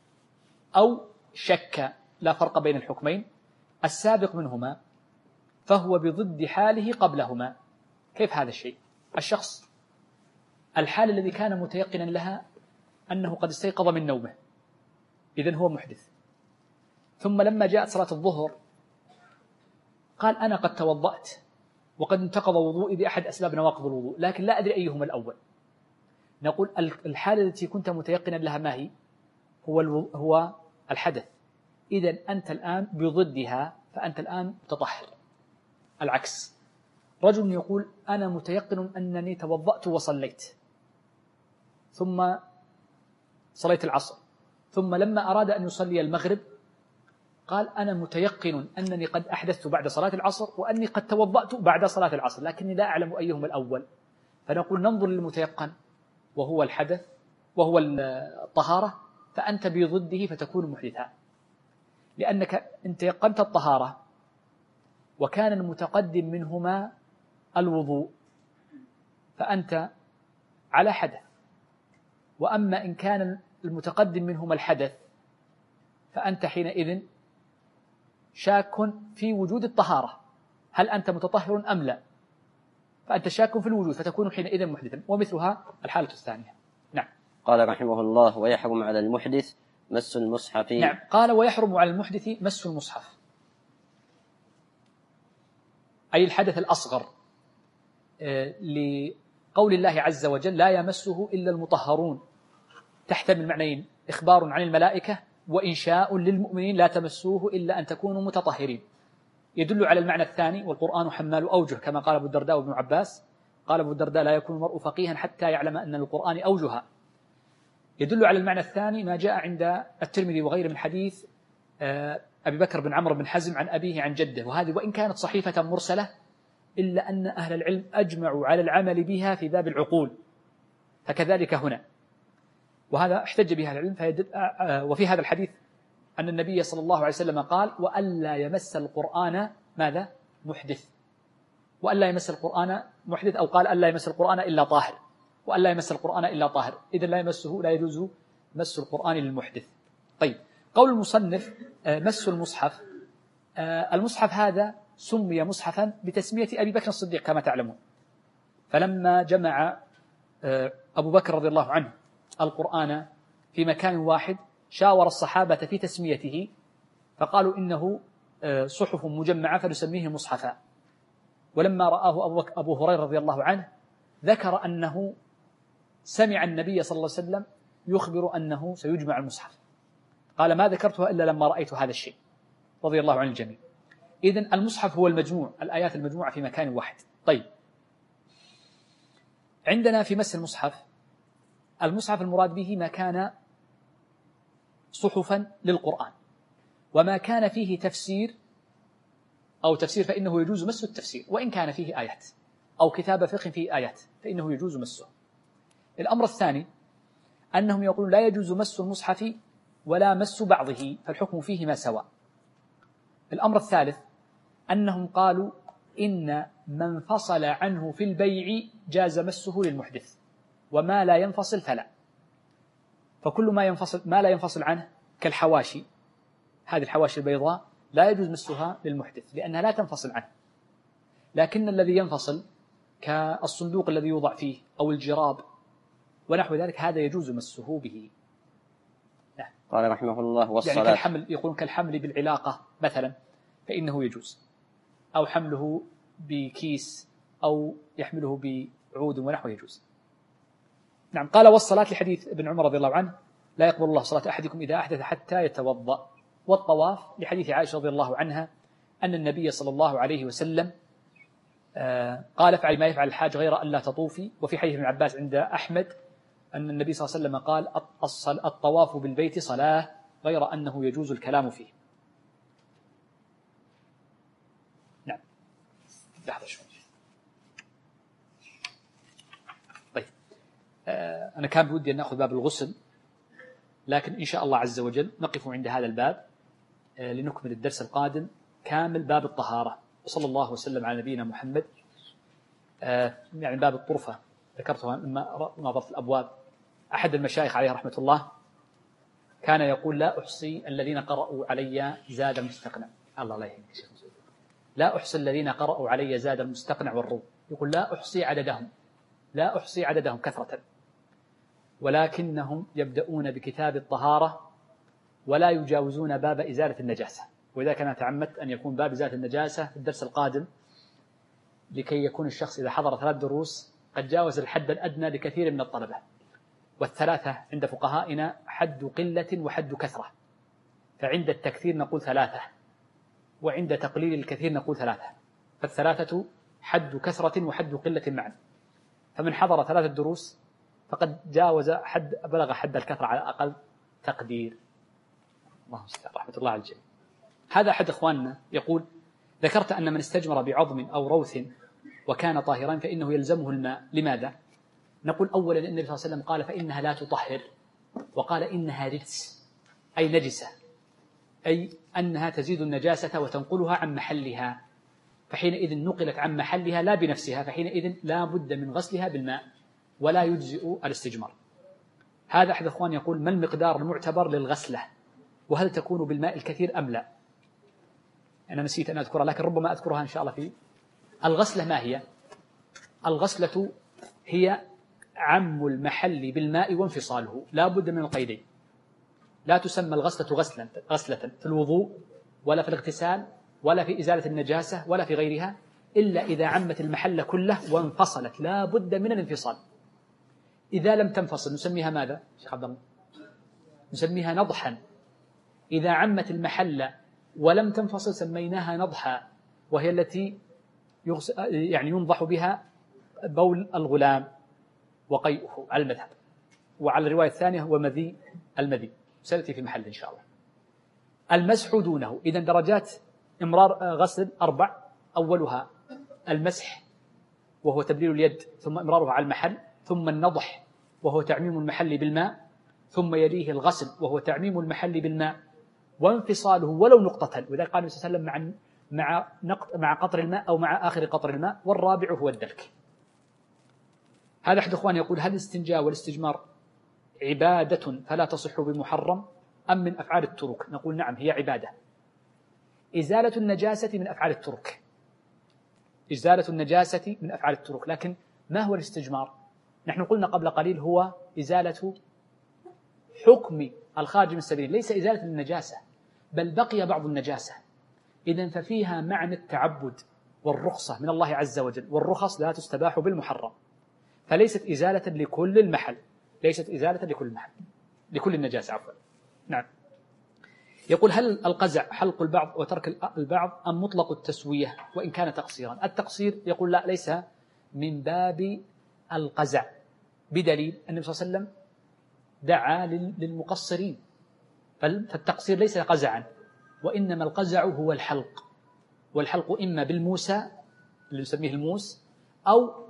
أو شك، لا فرق بين الحكمين، السابق منهما، فهو بضد حاله قبلهما. كيف هذا الشيء؟ الشخص الحال الذي كان متيقنا لها أنه قد استيقظ من نومه، إذن هو محدث. ثم لما جاءت صلاة الظهر قال أنا قد توضأت وقد انتقض وضوئي بأحد أسباب نواقض الوضوء، لكن لا أدري أيهما الأول. نقول الحالة التي كنت متيقنا لها ما هي؟ هو الحدث. إذن أنت الآن بضدها، فأنت الآن متطهر. العكس، رجل يقول أنا متيقن أنني توضأت وصليت، ثم صليت العصر، ثم لما أراد أن يصلي المغرب قال أنا متيقن أنني قد أحدثت بعد صلاة العصر وأني قد توضأت بعد صلاة العصر، لكني لا أعلم أيهما الأول. فنقول ننظر للمتيقن وهو الحدث وهو الطهارة، فأنت بضده فتكون محدثا، لأنك إن تيقنت الطهارة وكان المتقدم منهما الوضوء فأنت على حدث، وأما إن كان المتقدم منهما الحدث فأنت حينئذ شاك في وجود الطهارة، هل أنت متطهر أم لا؟ فأنت شاك في الوجود، فتكون حينئذ محدثا، ومثلها الحالة الثانية. نعم. قال رحمه الله: ويحرم على المحدث مس المصحف. نعم، قال ويحرم على المحدث مس المصحف، أي الحدث الأصغر، لقول الله عز وجل لا يمسه إلا المطهرون، تحتمل معنيين: إخبار عن الملائكة، وإنشاء للمؤمنين لا تمسوه إلا أن تكونوا متطهرين. يدل على المعنى الثاني: والقرآن حمال أوجه، كما قال أبو الدرداء وابن عباس. قال أبو الدرداء: لا يكون المرء فقيها حتى يعلم أن للقرآن أوجها. يدل على المعنى الثاني ما جاء عند الترمذي وغيره من حديث أبي بكر بن عمرو بن حزم عن أبيه عن جده، وهذه وإن كانت صحيفة مرسلة إلا أن أهل العلم أجمعوا على العمل بها في باب العقول، فكذلك هنا، وهذا احتج به أهل العلم. وفي هذا الحديث أن النبي صلى الله عليه وسلم قال: وألا يمس القرآن ماذا؟ محدث. وألا يمس القرآن محدث، أو قال ألا يمس القرآن إلا طاهر، وألا يمس القرآن إلا طاهر، إذن لا يمسه، لا يجوز مس القرآن للمحدث. طيب، قول المصنف مس المصحف، المصحف هذا سمي مصحفا بتسمية أبي بكر الصديق كما تعلمون، فلما جمع أبو بكر رضي الله عنه القرآن في مكان واحد شاور الصحابة في تسميته، فقالوا إنه صحف مجمعة فنسميه مصحفا. ولما رآه أبو هريرة رضي الله عنه ذكر أنه سمع النبي صلى الله عليه وسلم يخبر أنه سيجمع المصحف، قال: ما ذكرتها إلا لما رأيت هذا الشيء، رضي الله عن الجميع. إذن المصحف هو المجموع، الآيات المجموعة في مكان واحد. طيب، عندنا في مس المصحف المراد به ما كان صحفا للقرآن، وما كان فيه تفسير أو تفسير فإنه يجوز مس التفسير، وإن كان فيه آيات، أو كتاب فقه فيه آيات فإنه يجوز مسه. الأمر الثاني أنهم يقولون لا يجوز مس المصحف ولا مس بعضه، فالحكم فيهما سواء. الأمر الثالث أنهم قالوا إن من فصل عنه في البيع جاز مسه للمحدث، وما لا ينفصل فلا. فكل ما لا ينفصل عنه كالحواشي، هذه الحواشي البيضاء لا يجوز مسها للمحدث لأنها لا تنفصل عنه، لكن الذي ينفصل كالصندوق الذي يوضع فيه أو الجراب ونحو ذلك هذا يجوز مسه به. قال رحمه الله: والصلاة، يعني كالحمل، يقولون كالحمل بالعلاقة مثلا فإنه يجوز، أو حمله بكيس، أو يحمله بعود ونحو يجوز. نعم. قال: والصلاة لحديث ابن عمر رضي الله عنه: لا يقبل الله صلاة أحدكم إذا أحدث حتى يتوضأ. والطواف لحديث عائشة رضي الله عنها أن النبي صلى الله عليه وسلم قال: افعل ما يفعل الحاج غير أن لا تطوفي. وفي حديث ابن عباس عند أحمد أن النبي صلى الله عليه وسلم قال: الطواف بالبيت صلاة غير أنه يجوز الكلام فيه. نعم. لحظة شوي. طيب، أنا كان بودي أن نأخذ باب الغسل، لكن إن شاء الله عز وجل نقف عند هذا الباب لنكمل الدرس القادم كامل باب الطهارة. وصلى الله وسلم على نبينا محمد. يعني باب الطرفة ذكرتها لما نظرت الأبواب. أحد المشايخ عليه رحمة الله كان يقول: لا أحصي الذين قرأوا علي زاد المستقنع. الله لا يهمك شيخ مسعود. لا أحصي الذين قرأوا علي زاد المستقنع والروم. يقول: لا أحصي عددهم، لا أحصي عددهم كثرة. ولكنهم يبدأون بكتاب الطهارة ولا يجاوزون باب إزالة النجاسة. وإذا أنا تعمدت أن يكون باب إزالة النجاسة في الدرس القادم، لكي يكون الشخص إذا حضر 3 دروس قد جاوز الحد الأدنى لكثير من الطلبة. والثلاثة عند فقهائنا حد قلة وحد كثرة، فعند التكثير نقول 3، وعند تقليل الكثير نقول 3. فالثلاثة حد كثرة وحد قلة معا. فمن حضر 3 دروس فقد جاوز بلغ حد الكثرة على أقل تقدير. الله المستعان، رحمة الله على الجميع. هذا أحد إخواننا يقول: ذكرت أن من استجمر بعظم أو روث وكان طاهرا فإنه يلزمه الماء، لماذا؟ نقول: أولا النبي صلى الله عليه وسلم قال فإنها لا تطهر، وقال إنها رجس أي نجسة، أي أنها تزيد النجاسة وتنقلها عن محلها، فحينئذ نقلت عن محلها لا بنفسها، فحينئذ لا بد من غسلها بالماء ولا يجزئ الاستجمار. هذا أحد إخوان يقول: ما المقدار المعتبر للغسلة، وهل تكون بالماء الكثير أم لا؟ أنا نسيت أن أذكرها، لكن ربما أذكرها إن شاء الله. في الغسلة ما هي؟ الغسلة هي عم المحل بالماء وانفصاله، لا بد من القيدين. لا تسمى الغسلة غسلة في الوضوء ولا في الاغتسال ولا في إزالة النجاسة ولا في غيرها إلا إذا عمت المحل كله وانفصلت، لا بد من الانفصال. إذا لم تنفصل نسميها ماذا شيخ عبد الله؟ نسميها نضحا. إذا عمت المحل ولم تنفصل سميناها نضحا، وهي التي يعني ينضح بها بول الغلام وقيئه على المذهب، وعلى الرواية الثانية هو مذي المذي، سألتي في محل إن شاء الله. المسح دونه، إذن درجات إمرار غسل 4: أولها المسح وهو تبليل اليد ثم إمرارها على المحل، ثم النضح وهو تعميم المحل بالماء، ثم يليه الغسل وهو تعميم المحل بالماء وانفصاله ولو نقطة، وإذا قال النبي صلى الله عليه وسلم مع قطر الماء أو مع آخر قطر الماء، والرابع هو الدلك. هذا أحد إخوان يقول: هل الاستنجاء والاستجمار عبادة فلا تصح بمحرم أم من أفعال الترك؟ نقول: نعم، هي عبادة. إزالة النجاسة من أفعال الترك، إزالة النجاسة من أفعال الترك. لكن ما هو الاستجمار؟ نحن قلنا قبل قليل هو إزالة حكم الخارج من السبيل، ليس إزالة النجاسة، بل بقي بعض النجاسة. إذن ففيها معنى التعبد والرخصة من الله عز وجل، والرخص لا تستباح بالمحرم، فليست إزالة لكل المحل، ليست إزالة لكل المحل، لكل النجاسة عفوا. نعم. يقول: هل القزع حلق البعض وترك البعض أم مطلق التسوية وإن كان تقصيرا؟ التقصير يقول لا، ليس من باب القزع، بدليل النبي صلى الله عليه وسلم دعا للمقصرين، فالتقصير ليس قزعا، وإنما القزع هو الحلق، والحلق إما بالموسى اللي نسميه الموس، أو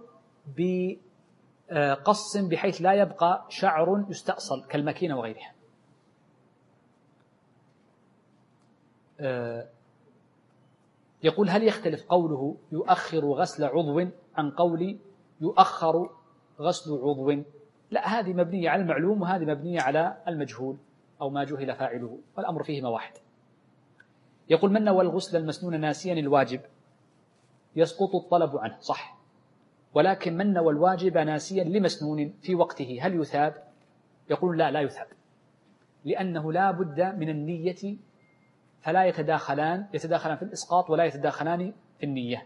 بقص بحيث لا يبقى شعر يستأصل كالمكينة وغيرها. يقول: هل يختلف قوله يؤخر غسل عضو عن قول يؤخر غسل عضو؟ لا، هذه مبنية على المعلوم وهذه مبنية على المجهول أو ما جهل فاعله، والأمر فيهما واحد. يقول: من نوى الغسل المسنون ناسيا الواجب يسقط الطلب عنه، صح، ولكن من نوى الواجب ناسيا لمسنون في وقته هل يثاب؟ يقول: لا يثاب، لأنه لا بد من النية، فلا يتداخلان في الإسقاط ولا يتداخلان في النية.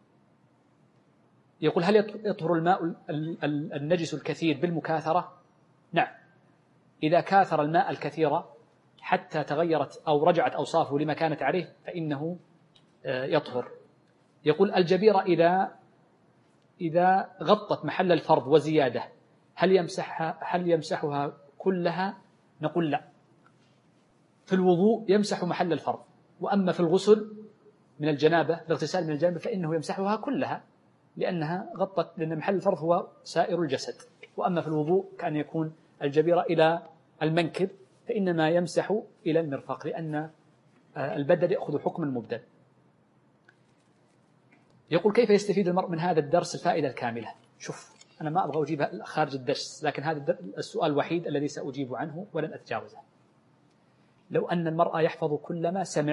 يقول: هل يطهر الماء النجس الكثير بالمكاثرة؟ نعم، إذا كاثر الماء الكثير حتى تغيرت أو رجعت أوصافه لما كانت عليه فإنه يطهر. يقول: الجبيرة إذا غطت محل الفرض وزيادة هل يمسحها كلها؟ نقول لا، في الوضوء يمسح محل الفرض، وأما في الغسل من الجنابة، الاغتسال من الجنابة، فإنه يمسحها كلها لأنها غطت، لأن محل الفرض هو سائر الجسد. وأما في الوضوء كأن يكون الجبيرة إلى المنكب فإنما يمسح إلى المرفق، لأن البدل يأخذ حكم المبدل. يقول: كيف يستفيد المرء من هذا الدرس الفائدة الكاملة؟ شوف، أنا ما أبغى أجيبها خارج الدرس، لكن هذا السؤال الوحيد الذي سأجيب عنه ولن أتجاوزه. لو أن المرء يحفظ كل ما سمع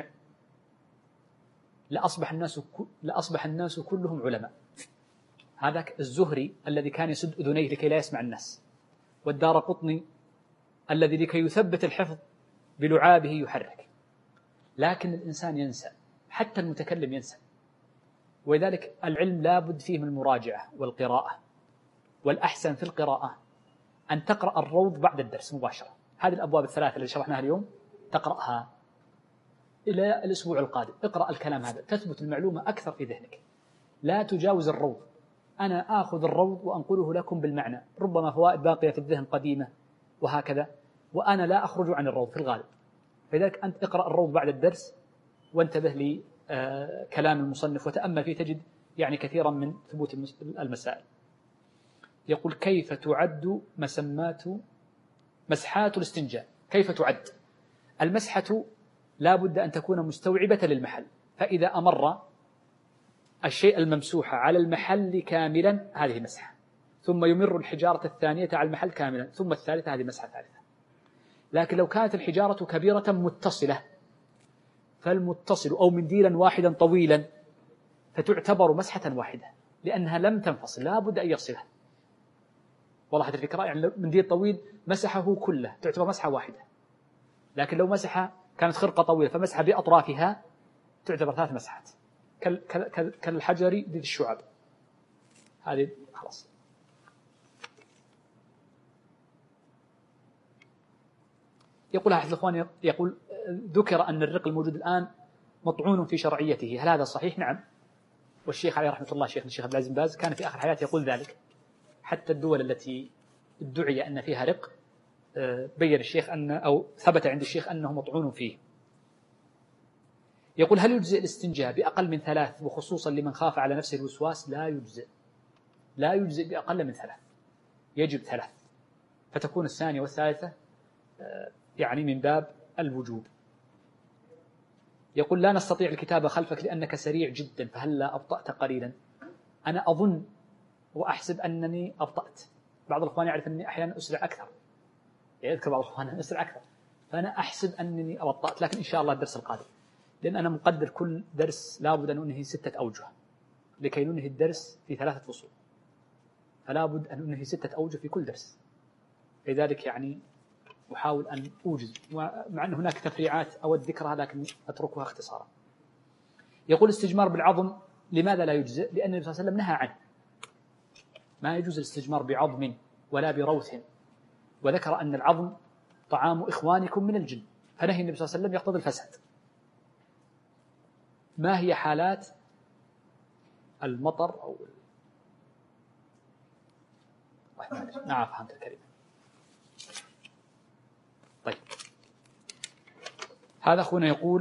لأصبح الناس كلهم علماء. هذا الزهري الذي كان يسد أذنيه لكي لا يسمع الناس، والدارقطني الذي لكي يثبت الحفظ بلعابه يحرك. لكن الإنسان ينسى، حتى المتكلم ينسى، ولذلك العلم لا بد فيه من المراجعة والقراءة. والأحسن في القراءة أن تقرأ الروض بعد الدرس مباشرة. هذه الأبواب الثلاثة اللي شرحناها اليوم تقرأها إلى الأسبوع القادم. اقرأ الكلام هذا تثبت المعلومة أكثر في ذهنك. لا تجاوز الروض. أنا آخذ الروض وأنقله لكم بالمعنى، ربما فوائد باقية في الذهن قديمة وهكذا، وأنا لا أخرج عن الروض في الغالب. فلذلك أنت اقرأ الروض بعد الدرس وانتبه لكلام المصنف وتأمل فيه، تجد يعني كثيرا من ثبوت المسائل. يقول: كيف تعد مسحات الاستنجاء؟ كيف تعد؟ المسحة لا بد أن تكون مستوعبة للمحل، فإذا أمر الشيء الممسوح على المحل كاملا هذه مسحة، ثم يمر الحجارة الثانية على المحل كاملا، ثم الثالثة هذه مسحة ثالثة. لكن لو كانت الحجارة كبيرة متصلة فالمتصل أو منديلا واحدا طويلا فتعتبر مسحة واحدة لأنها لم تنفصل، لا بد أن يصلها. وضحت الفكرة؟ يعني منديل طويل مسحه كله تعتبر مسحة واحدة، لكن لو مسحة كانت خرقة طويلة فمسح بأطرافها تعتبر 3 مسحات كالحجر ذي الشعب. هذه خلاص. يقول أحد الإخوان يقول: ذكر أن الرق الموجود الآن مطعون في شرعيته، هل هذا صحيح؟ نعم. والشيخ عليه رحمة الله الشيخ عبد العزيز بن باز كان في آخر حياته يقول ذلك. حتى الدول التي ادعي أن فيها رق بين الشيخ أو ثبت عند الشيخ أنه مطعون فيه. يقول: هل يجزئ الاستنجاء بأقل من 3 وخصوصا لمن خاف على نفسه الوسواس؟ لا يجزئ بأقل من 3، يجب 3، فتكون الثانية والثالثة يعني من باب الوجوب. يقول: لا نستطيع الكتابة خلفك لأنك سريع جدا، فهل لا أبطأت قليلا؟ أنا أظن وأحسب أنني أبطأت. بعض الأخوان يعرف أنني أحيانا أسرع أكثر، يذكر بعض الأخوان أن أسرع أكثر، فأنا أحسب أنني أبطأت، لكن إن شاء الله الدرس القادم، لأن أنا مقدر كل درس لابد أن أنهي 6 أوجه لكي ننهي الدرس في 3 فصول، فلا بد أن أنهي 6 أوجه في كل درس. لذلك يعني أحاول أن أوجز، مع أن هناك تفريعات أود ذكرها لكن أتركها اختصارا. يقول: استجمار بالعظم لماذا لا يجزئ؟ لأن النبي صلى الله عليه وسلم نهى عنه، ما يجوز الاستجمار بعظم ولا بروث، وذكر أن العظم طعام إخوانكم من الجن، فنهي النبي صلى الله عليه وسلم يقتضي الفساد. ما هي حالات المطر أو نعم فهمت الكلمة. طيب، هذا أخونا يقول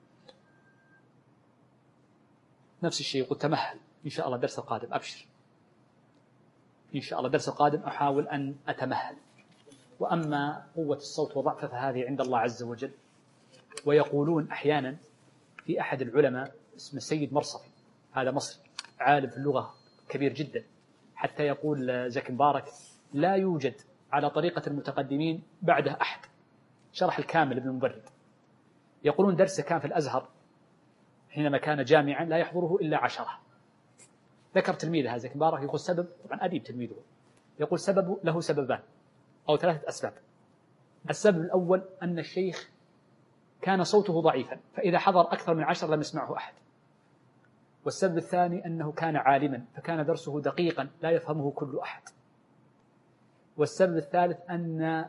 نفس الشيء، يقول: تمهل إن شاء الله الدرس القادم، أبشر إن شاء الله الدرس القادم أحاول أن أتمهل. وأما قوة الصوت وضعفه فهذه عند الله عز وجل. ويقولون أحيانا في أحد العلماء اسمه السيد مرصفي، هذا مصري عالم في اللغة كبير جدا، حتى يقول زكي مبارك: لا يوجد على طريقة المتقدمين بعده أحد شرح الكامل ابن المبرد. يقولون درسه كان في الأزهر حينما كان جامعا لا يحضره إلا 10. ذكر تلميذه زكي مبارك يقول سبب، طبعا أديب تلميذه، يقول له سببان أو 3 أسباب. السبب الأول أن الشيخ كان صوته ضعيفا، فإذا حضر أكثر من 10 لم يسمعه أحد. والسبب الثاني أنه كان عالما، فكان درسه دقيقا لا يفهمه كل أحد. والسبب الثالث أن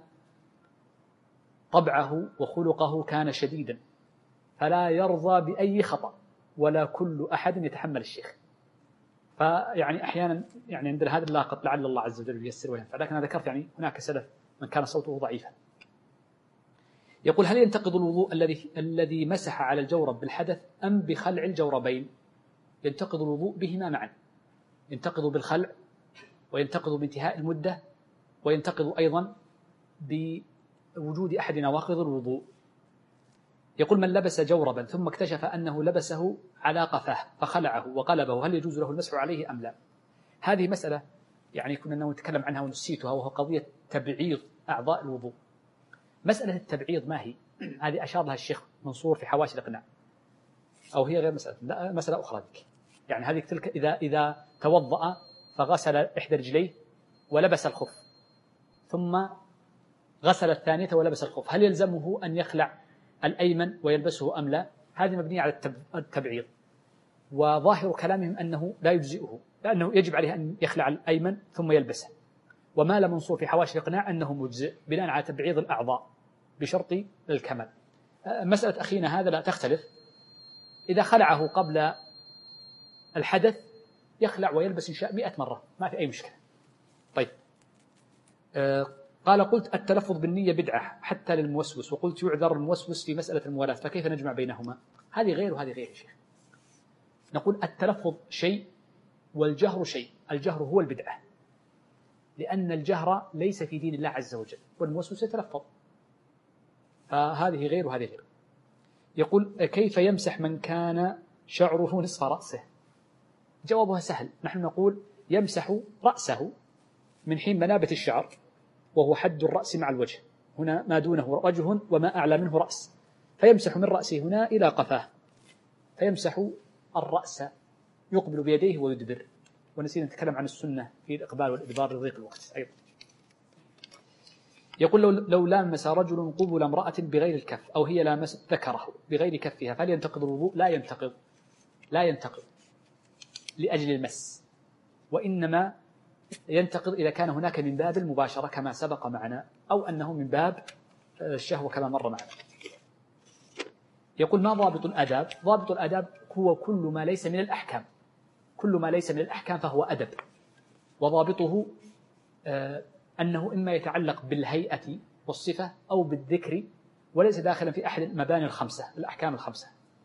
طبعه وخلقه كان شديدا، فلا يرضى بأي خطأ ولا كل أحد يتحمل الشيخ. فيعني أحيانا يعني عندنا هذا اللاقط، لعل الله عز وجل ييسر وينفع. لكن أنا ذكرت يعني هناك سلف من كان صوته ضعيفا. يقول: هل ينتقض الوضوء الذي مسح على الجورب بالحدث أم بخلع الجوربين؟ ينتقض الوضوء بهما معا، ينتقض بالخلع وينتقض بانتهاء المدة، وينتقض أيضا بوجود أحد نواقض الوضوء. يقول: من لبس جوربا ثم اكتشف أنه لبسه على قفاه فخلعه وقلبه، هل يجوز له المسح عليه أم لا؟ هذه مسألة يعني كنا نتكلم عنها ونسيتها، وهو قضية تبعيض أعضاء الوضوء. مسألة التبعيض ما هي؟ هذه أشار لها الشيخ منصور في حواشي الإقناع، أو هي غير مسألة، لا مسألة أخرى ذيك. يعني هذه تلك إذا توضأ فغسل إحدى رجليه ولبس الخف ثم غسل الثانية ولبس الخف، هل يلزمه أن يخلع الأيمن ويلبسه أم لا؟ هذه مبنية على التبعيض، وظاهر كلامهم أنه لا يجزئه، لأنه يجب عليه أن يخلع الأيمن ثم يلبسه. ومال منصور في حواشي الإقناع أنه مجزئ بناء على تبعيض الأعضاء بشرط الكمال. مسألة أخينا هذا لا تختلف، إذا خلعه قبل الحدث يخلع ويلبس إن شاء 100 مرة، ما في أي مشكلة. طيب، قال قلت التلفظ بالنية بدعة حتى للموسوس، وقلت يعذر الموسوس في مسألة الموالاة، فكيف نجمع بينهما؟ هذه غير وهذه غير يا شيخ. نقول التلفظ شيء والجهر شيء، الجهر هو البدعة، لأن الجهر ليس في دين الله عز وجل، والموسوس يتلفظ، فهذه غير وهذه غير. يقول كيف يمسح من كان شعره نصف رأسه؟ جوابها سهل، نحن نقول يمسح رأسه من حين منابة الشعر، وهو حد الرأس مع الوجه، هنا ما دونه وجه وما أعلى منه رأس، فيمسح من رأسه هنا إلى قفاه، فيمسح الرأس، يقبل بيديه ويدبر. ونسينا نتكلم عن السنة في الإقبال والإدبار لضيق الوقت أيضا. يقول لو لامس رجل قبل امرأة بغير الكف، أو هي لامست ذكره بغير كفها، فهل ينتقض الوضوء؟ لا ينتقض لأجل المس، وإنما ينتقض إذا كان هناك من باب المباشرة كما سبق معنا، أو أنه من باب الشهوة كما مر معنا. يقول ما ضابط الآداب؟ ضابط الآداب هو كل ما ليس من الأحكام، كل ما ليس من الأحكام فهو أدب، وضابطه أنه إما يتعلق بالهيئة والصفة أو بالذكر، وليس داخلا في أحد المباني الخمسة، الأحكام الخمسة.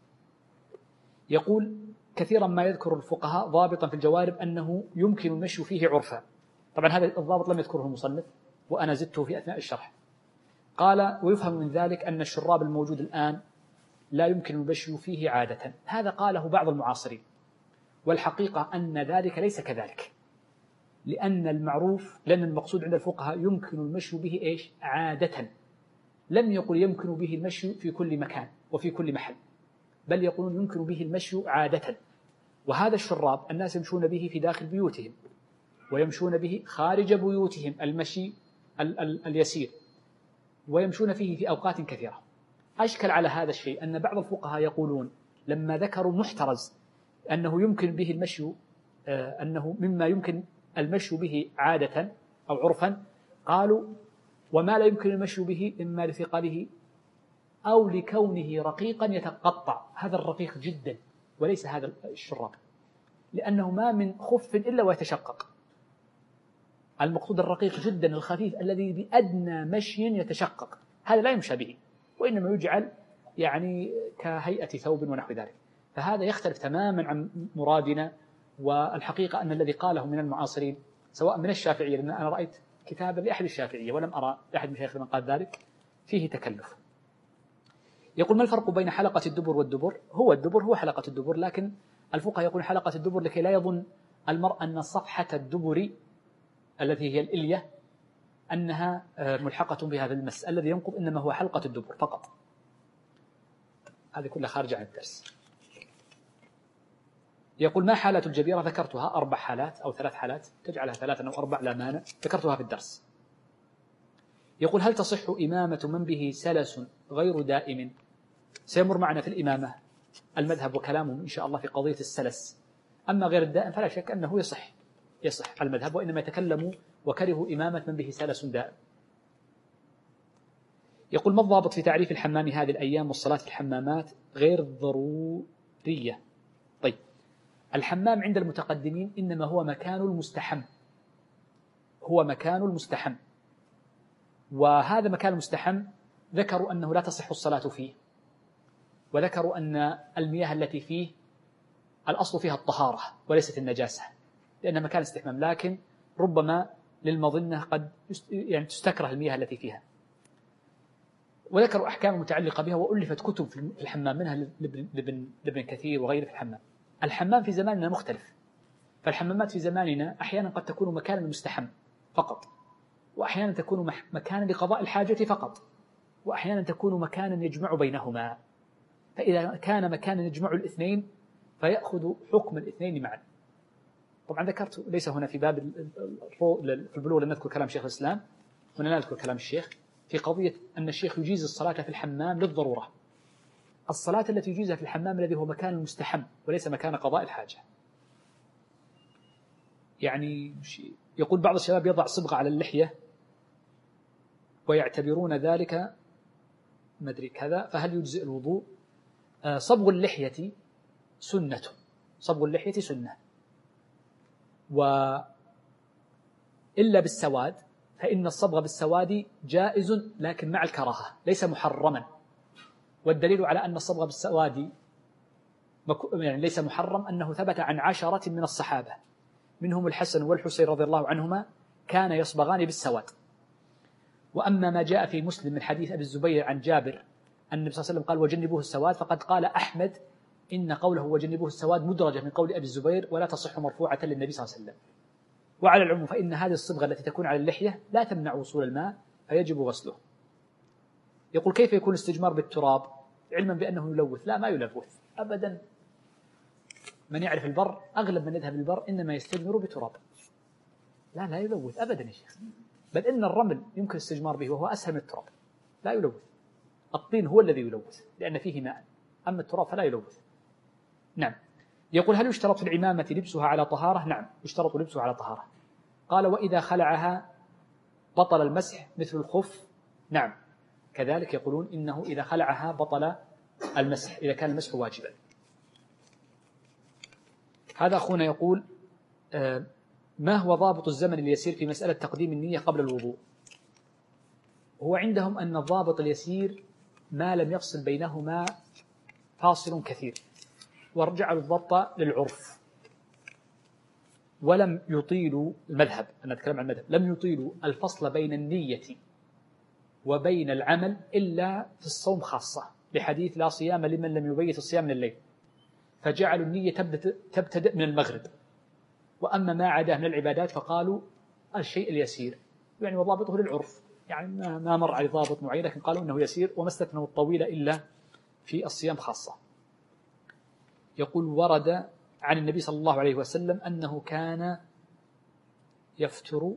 يقول كثيرا ما يذكر الفقهاء ضابطا في الجوارب أنه يمكن المشي فيه عرفا، طبعا هذا الضابط لم يذكره المصنف وأنا زدته في أثناء الشرح. قال ويفهم من ذلك أن الشراب الموجود الآن لا يمكن المشي فيه عادة، هذا قاله بعض المعاصرين، والحقيقة أن ذلك ليس كذلك، لأن المقصود عند الفقهاء يمكن المشي به إيش؟ عادة، لم يقل يمكن به المشي في كل مكان وفي كل محل، بل يقولون يمكن به المشي عادة. وهذا الشراب الناس يمشون به في داخل بيوتهم ويمشون به خارج بيوتهم، المشي اليسير، ويمشون فيه في أوقات كثيرة. أشكل على هذا الشيء أن بعض الفقهاء يقولون لما ذكروا محترز أنه يمكن به المشي، أنه مما يمكن المشي به عادة أو عرفا، قالوا وما لا يمكن المشي به إما لثقله أو لكونه رقيقا يتقطع، هذا الرقيق جدا وليس هذا الشراب، لأنه ما من خف إلا ويتشقق، المقصود الرقيق جدا الخفيف الذي بأدنى مشي يتشقق، هذا لا يمشى به، وإنما يجعل يعني كهيئة ثوب ونحو ذلك، فهذا يختلف تماما عن مرادنا. والحقيقة أن الذي قاله من المعاصرين سواء من الشافعية، لأن أنا رأيت كتابا لأحد الشافعية ولم أرى أحد من شيخ من قال ذلك، فيه تكلف. يقول ما الفرق بين حلقة الدبر والدبر؟ هو الدبر هو حلقة الدبر، لكن الفقهاء يقول حلقة الدبر لكي لا يظن المرء أن صفحة الدبر التي هي الإلية أنها ملحقة بهذا المس، الذي ينقض إنما هو حلقة الدبر فقط. هذه كلها خارجة عن الدرس. يقول ما حالة الجبيرة؟ ذكرتها 4 حالات أو 3 حالات، تجعلها 3 أو 4 لا مانع، ذكرتها في الدرس. يقول هل تصح إمامة من به سلس غير دائم؟ سيمر معنا في الإمامة المذهب وكلامهم إن شاء الله في قضية السلس، أما غير الدائم فلا شك أنه يصح المذهب، وإنما يتكلم وكرهوا إمامة من به سلس دائم. يقول ما الضابط في تعريف الحمام هذه الأيام والصلاة في الحمامات غير ضرورية؟ طيب، الحمام عند المتقدمين إنما هو مكان المستحم، وهذا مكان المستحم ذكروا أنه لا تصح الصلاة فيه، وذكروا أن المياه التي فيه الأصل فيها الطهارة وليست النجاسة، لأنها مكان استحمام، لكن ربما للمظنة قد يعني تستكره المياه التي فيها، وذكروا أحكام متعلقة بها، وألفت كتب في الحمام منها لابن كثير وغيره في الحمام. الحمام في زماننا مختلف، فالحمامات في زماننا أحيانا قد تكون مكانا للمستحم فقط، وأحيانا تكون مكانا لقضاء الحاجة فقط، وأحيانا تكون مكانا يجمع بينهما، فإذا كان مكانا يجمع الاثنين فيأخذ حكم الاثنين معا. طبعا ذكرت ليس هنا في باب في البلوغ لم نذكر كلام شيخ الإسلام، هنا لا نذكر كلام الشيخ في قضية أن الشيخ يجيز الصلاة في الحمام للضرورة. الصلاة التي يجيزها في الحمام الذي هو مكان المستحم وليس مكان قضاء الحاجة. يعني يقول بعض الشباب يضع صبغة على اللحية ويعتبرون ذلك ما أدري كذا، فهل يجزئ الوضوء؟ صبغ اللحية سنة، صبغ اللحية سنة، وإلا بالسواد فإن الصبغ بالسواد جائز لكن مع الكراهة ليس محرما. والدليل على أن الصبغ بالسواد يعني ليس محرم أنه ثبت عن 10 من الصحابة منهم الحسن والحسين رضي الله عنهما كان يصبغان بالسواد. وأما ما جاء في مسلم من حديث أبي الزبير عن جابر أن النبي صلى الله عليه وسلم قال وجنبوه السواد، فقد قال أحمد إن قوله وجنبوه السواد مدرجة من قول أبي الزبير ولا تصح مرفوعة للنبي صلى الله عليه وسلم. وعلى العموم فإن هذه الصبغة التي تكون على اللحية لا تمنع وصول الماء فيجب غسله. يقول كيف يكون الاستجمار بالتراب علما بأنه يلوث؟ لا، ما يلوث أبدا. من يعرف البر أغلب من يذهب البر إنما يستجمر بتراب. لا يلوث أبدا يا شيخ، بل إن الرمل يمكن الاستجمار به وهو أسهل من التراب، لا يلوث. الطين هو الذي يلوث لأن فيه ماء، أما التراب فلا يلوث. نعم. يقول هل يشترط في العمامة لبسها على طهارة؟ نعم يشترط لبسها على طهارة. قال وإذا خلعها بطل المسح مثل الخف؟ نعم كذلك يقولون إنه إذا خلعها بطل المسح إذا كان المسح واجبا. هذا أخونا يقول ما هو ضابط الزمن اليسير في مسألة تقديم النية قبل الوضوء؟ هو عندهم أن الضابط اليسير ما لم يفصل بينهما فاصل كثير، وارجعوا الضبط للعرف، ولم يطيلوا المذهب، أنا أتكلم عن المذهب، لم يطيلوا الفصل بين النية وبين العمل إلا في الصوم خاصة لحديث لا صيام لمن لم يبيت الصيام من الليل، فجعلوا النية تبتدأ من المغرب. وأما ما عداه من العبادات فقالوا الشيء اليسير، يعني وضابطه للعرف، يعني ما مر على ضابط معين، لكن قالوا إنه يسير وما استثنوا الطويل إلا في الصيام خاصة. يقول ورد عن النبي صلى الله عليه وسلم أنه كان يفتر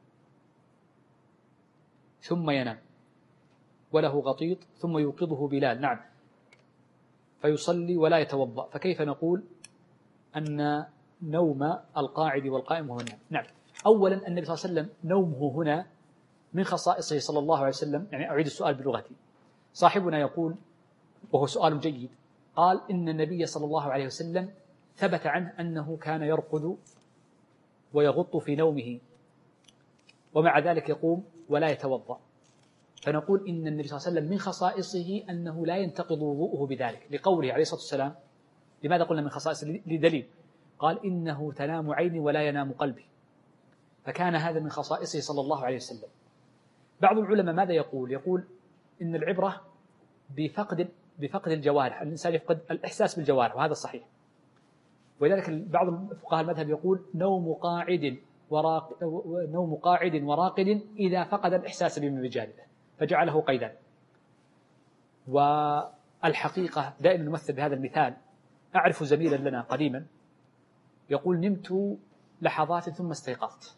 ثم ينام وله غطيط ثم يوقظه بلال، نعم، فيصلي ولا يتوضأ، فكيف نقول أن نوم القاعد والقائم هو النوم؟ نعم، أولا النبي صلى الله عليه وسلم نومه هنا من خصائصه صلى الله عليه وسلم. يعني أعيد السؤال بلغتي، صاحبنا يقول وهو سؤال جيد، قال إن النبي صلى الله عليه وسلم ثبت عنه أنه كان يرقد ويغط في نومه ومع ذلك يقوم ولا يتوضأ، فنقول إن النبي صلى الله عليه وسلم من خصائصه أنه لا ينتقض وضوءه بذلك، لقوله عليه الصلاة والسلام. لماذا قلنا من خصائصه؟ لدليل، قال إنه تنام عيني ولا ينام قلبي، فكان هذا من خصائصه صلى الله عليه وسلم. بعض العلماء ماذا يقول؟ يقول إن العبرة بفقد الجوارح، الإنسان يفقد الإحساس بالجوارح، وهذا صحيح. ولذلك بعض فقهاء المذهب يقول نوم قاعد وراقد إذا فقد الإحساس بما بجانبه، فجعله قيدا. والحقيقة دائما نمثل بهذا المثال. أعرف زميلا لنا قديما يقول نمت لحظات ثم استيقظت،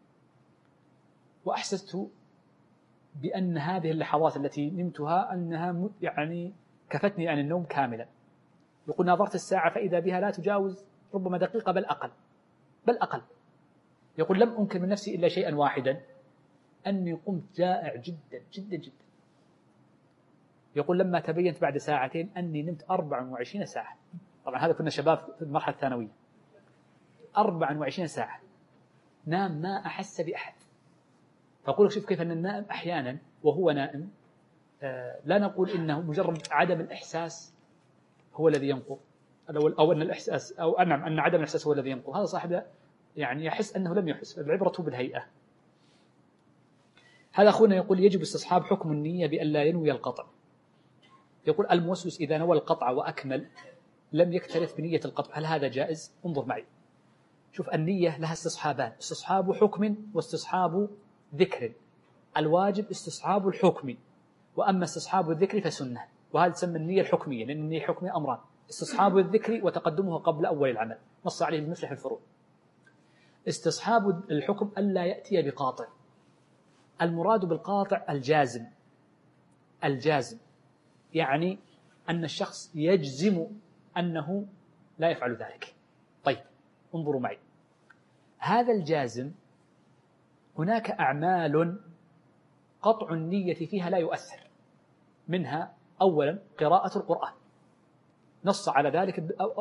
وأحسست بأن هذه اللحظات التي نمتها أنها يعني كفتني عن النوم كاملا. يقول نظرت الساعة فإذا بها لا تجاوز ربما دقيقة بل أقل. يقول لم أنكر من نفسي إلا شيئا واحدا، أني قمت جائع جدا جدا جدا. يقول لما تبينت بعد ساعتين أني نمت 24 ساعة. طبعا هذا كنا شباب في المرحلة الثانوية، 24 ساعة نام ما أحس بأحد. فأقول شوف كيف أن النائم أحيانا وهو نائم لا نقول إنه مجرد عدم الإحساس هو الذي ينقض، أو أن الإحساس أو أن عدم الإحساس هو الذي ينقض. هذا صاحب يعني يحس أنه لم يحس، العبرة بالهيئة. هذا أخونا يقول يجب استصحاب حكم النية بأن لا ينوي القطع. يقول الموسوس إذا نوى القطع وأكمل لم يكترث بنية القطع، هل هذا جائز؟ انظر معي، شوف النية لها استصحابان، استصحاب حكم واستصحاب ذكر. الواجب استصحاب الحكم، وأما استصحاب الذكر فسنة، وهذا تسمى النية الحكمية، لأن النية الحكمية أمران: استصحاب الذكر وتقدمه قبل أول العمل، نص عليه المفلح الفروع. استصحاب الحكم ألا يأتي بقاطع، المراد بالقاطع الجازم، الجازم يعني أن الشخص يجزم أنه لا يفعل ذلك. طيب انظروا معي، هذا الجازم هناك أعمال قطع النية فيها لا يؤثر، منها أولا قراءة القرآن، نص على ذلك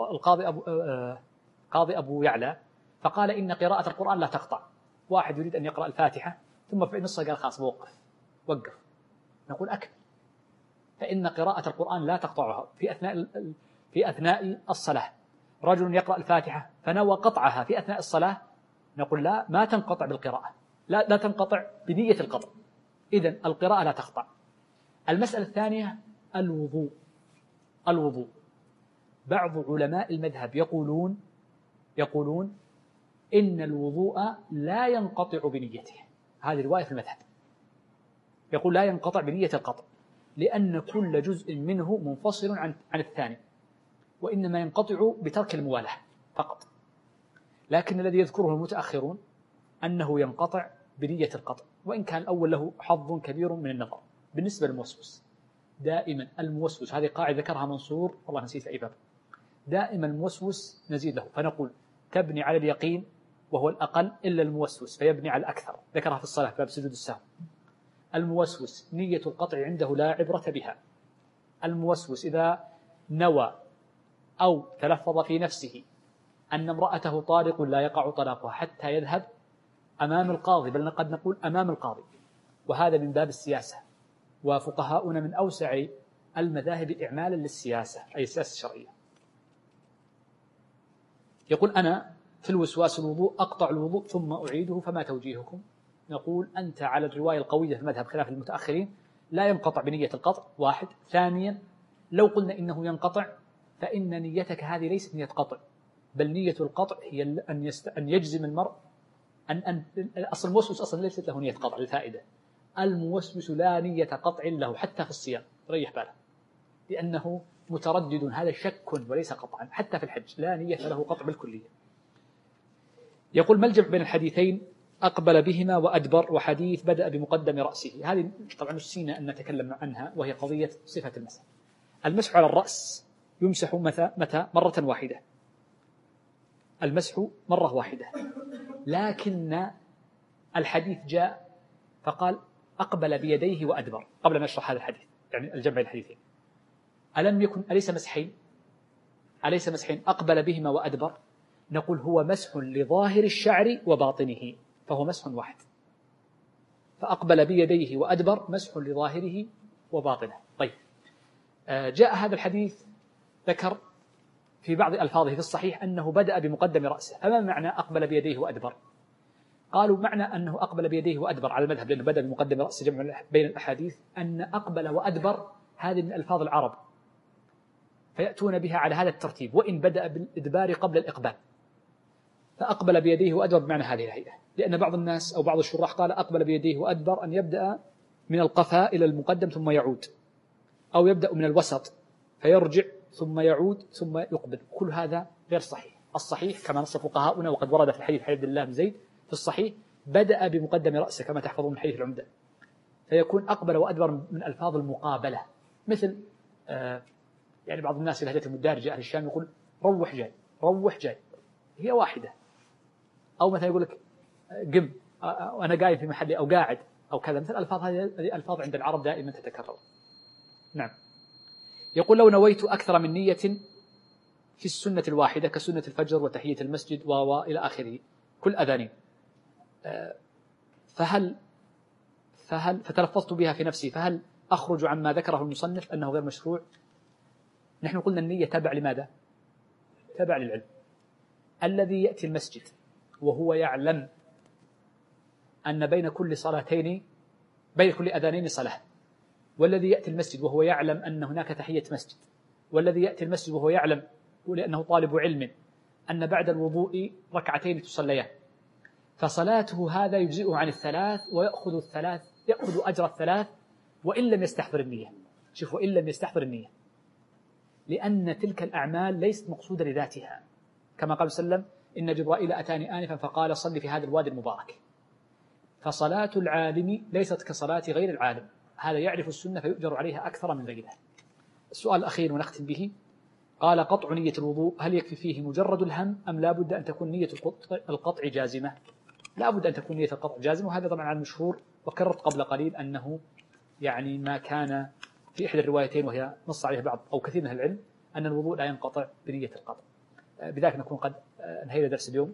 قاضي أبو يعلى فقال إن قراءة القرآن لا تقطع. واحد يريد أن يقرأ الفاتحة ثم في نصها قال خلاص وقف. نقول أكمل، فإن قراءة القرآن لا تقطعها في أثناء الصلاة. رجل يقرأ الفاتحة فنوى قطعها في أثناء الصلاة، نقول لا، ما تنقطع بالقراءة، لا تنقطع بنية القطع، إذن القراءة لا تقطع. المسألة الثانية الوضوء. بعض علماء المذهب يقولون إن الوضوء لا ينقطع بنيته، هذه رواية في المذهب، يقول لا ينقطع بنية القطع، لأن كل جزء منه منفصل عن الثاني، وإنما ينقطع بترك الموالاة فقط. لكن الذي يذكره المتأخرون أنه ينقطع بنية القطع، وإن كان الأول له حظ كبير من النظر. بالنسبة للموسوس، دائما الموسوس، هذه قاعدة ذكرها منصور والله نسيت أي باب، دائما الموسوس نزيد له فنقول تبني على اليقين وهو الأقل إلا الموسوس فيبني على الأكثر، ذكرها في الصلاة باب سجود السهو. الموسوس نية القطع عنده لا عبرة بها. الموسوس إذا نوى أو تلفظ في نفسه أن امرأته طالق لا يقع طلاقها حتى يذهب أمام القاضي، بل قد نقول أمام القاضي، وهذا من باب السياسة، وفقهاؤنا من أوسع المذاهب إعمالا للسياسة، أي السياسة الشرعية. يقول أنا في الوسواس الوضوء أقطع الوضوء ثم أعيده، فما توجيهكم؟ نقول أنت على الرواية القوية في المذهب خلاف المتأخرين، لا ينقطع بنية القطع، واحد. ثانيا، لو قلنا إنه ينقطع فإن نيتك هذه ليست نية قطع، بل نية القطع هي أن يجزم المرء أن أصل الموسوس أصلا ليست له نية قطع. للفائدة، الموسوس لا نية قطع له حتى في الصيام، ريح باله، لأنه متردد، هذا شك وليس قطعا. حتى في الحج لا نية له قطع بالكلية. يقول ما الجمع بين الحديثين أقبل بهما وأدبر وحديث بدأ بمقدم رأسه؟ هذه طبعا نسينا أن نتكلم عنها، وهي قضية صفة المسح. المسح على الرأس يمسح متى؟ مرة واحدة، المسح مرة واحدة، لكن الحديث جاء فقال أقبل بيديه وأدبر. قبل أن نشرح هذا الحديث، يعني الجمع بين الحديثين، أليس مسحين أقبل بهما وأدبر؟ نقول هو مسح لظاهر الشعر وباطنه، فهو مسح واحد. فأقبل بيديه وأدبر مسح لظاهره وباطنه. طيب، جاء هذا الحديث ذكر في بعض ألفاظه في الصحيح أنه بدأ بمقدم رأسه، فما معنى أقبل بيديه وأدبر؟ قالوا معنى أنه أقبل بيديه وأدبر على المذهب، لأنه بدأ بمقدم رأسه، جمع بين الأحاديث، أن أقبل وأدبر هذه من ألفاظ العرب، فيأتون بها على هذا الترتيب، وإن بدأ بالإدبار قبل الإقبال، فأقبل بيديه وأدبر بمعنى هذه الهيئة. لأن بعض الناس أو بعض الشراح قال أقبل بيديه وأدبر أن يبدأ من القفاء إلى المقدم ثم يعود، أو يبدأ من الوسط فيرجع ثم يعود ثم يقبل. كل هذا غير صحيح. الصحيح كما نص فقهاؤنا، وقد ورد في الحديث حديث عبد الله بن زيد في الصحيح، بدأ بمقدم رأسه كما تحفظون من حديث العمدة، فيكون أقبل وأدبر من ألفاظ المقابلة. مثل يعني بعض الناس لهجة المدارجة أهل الشام يقول روح جاي، هي واحدة. أو مثلا يقول لك قم، أنا قايم في محلي، أو قاعد، أو كذا. مثل الألفاظ هذه ألفاظ عند العرب دائما تتكرر. نعم. يقول لو نويت أكثر من نية في السنة الواحدة كسنة الفجر وتحية المسجد وإلى آخره، كل أذانين، فتلفظت بها في نفسي، فهل أخرج عما ذكره المصنف أنه غير مشروع؟ نحن قلنا النية تبع لماذا؟ تبع للعلم. الذي يأتي المسجد وهو يعلم أن بين كل أذانين صلاة، والذي يأتي المسجد وهو يعلم أن هناك تحية مسجد، والذي يأتي المسجد وهو يعلم لأنه طالب علم أن بعد الوضوء ركعتين تصليان، فصلاته هذا يجزئه عن الثلاث، ويأخذ أجر الثلاث وإن لم يستحضر النية. شوفوا، إن لم يستحضر النية، لأن تلك الأعمال ليست مقصودة لذاتها، كما قال صلى الله عليه وسلم إن جبرائيل أتاني آنفا فقال صل في هذا الوادي المبارك. فصلاة العالم ليست كصلاة غير العالم، هذا يعرف السنة فيؤجر عليها أكثر من غيرها. السؤال الأخير ونختم به، قال قطع نية الوضوء هل يكفي فيه مجرد الهم أم لا بد أن تكون نية القطع جازمة؟ لا بد أن تكون نية القطع جازمة، وهذا طبعا عن المشهور، وكررت قبل قليل أنه يعني ما كان في إحدى الروايتين وهي نص عليها بعض أو كثير من العلم أن الوضوء لا ينقطع بنية القطع. بذلك نكون قد انهينا درس اليوم.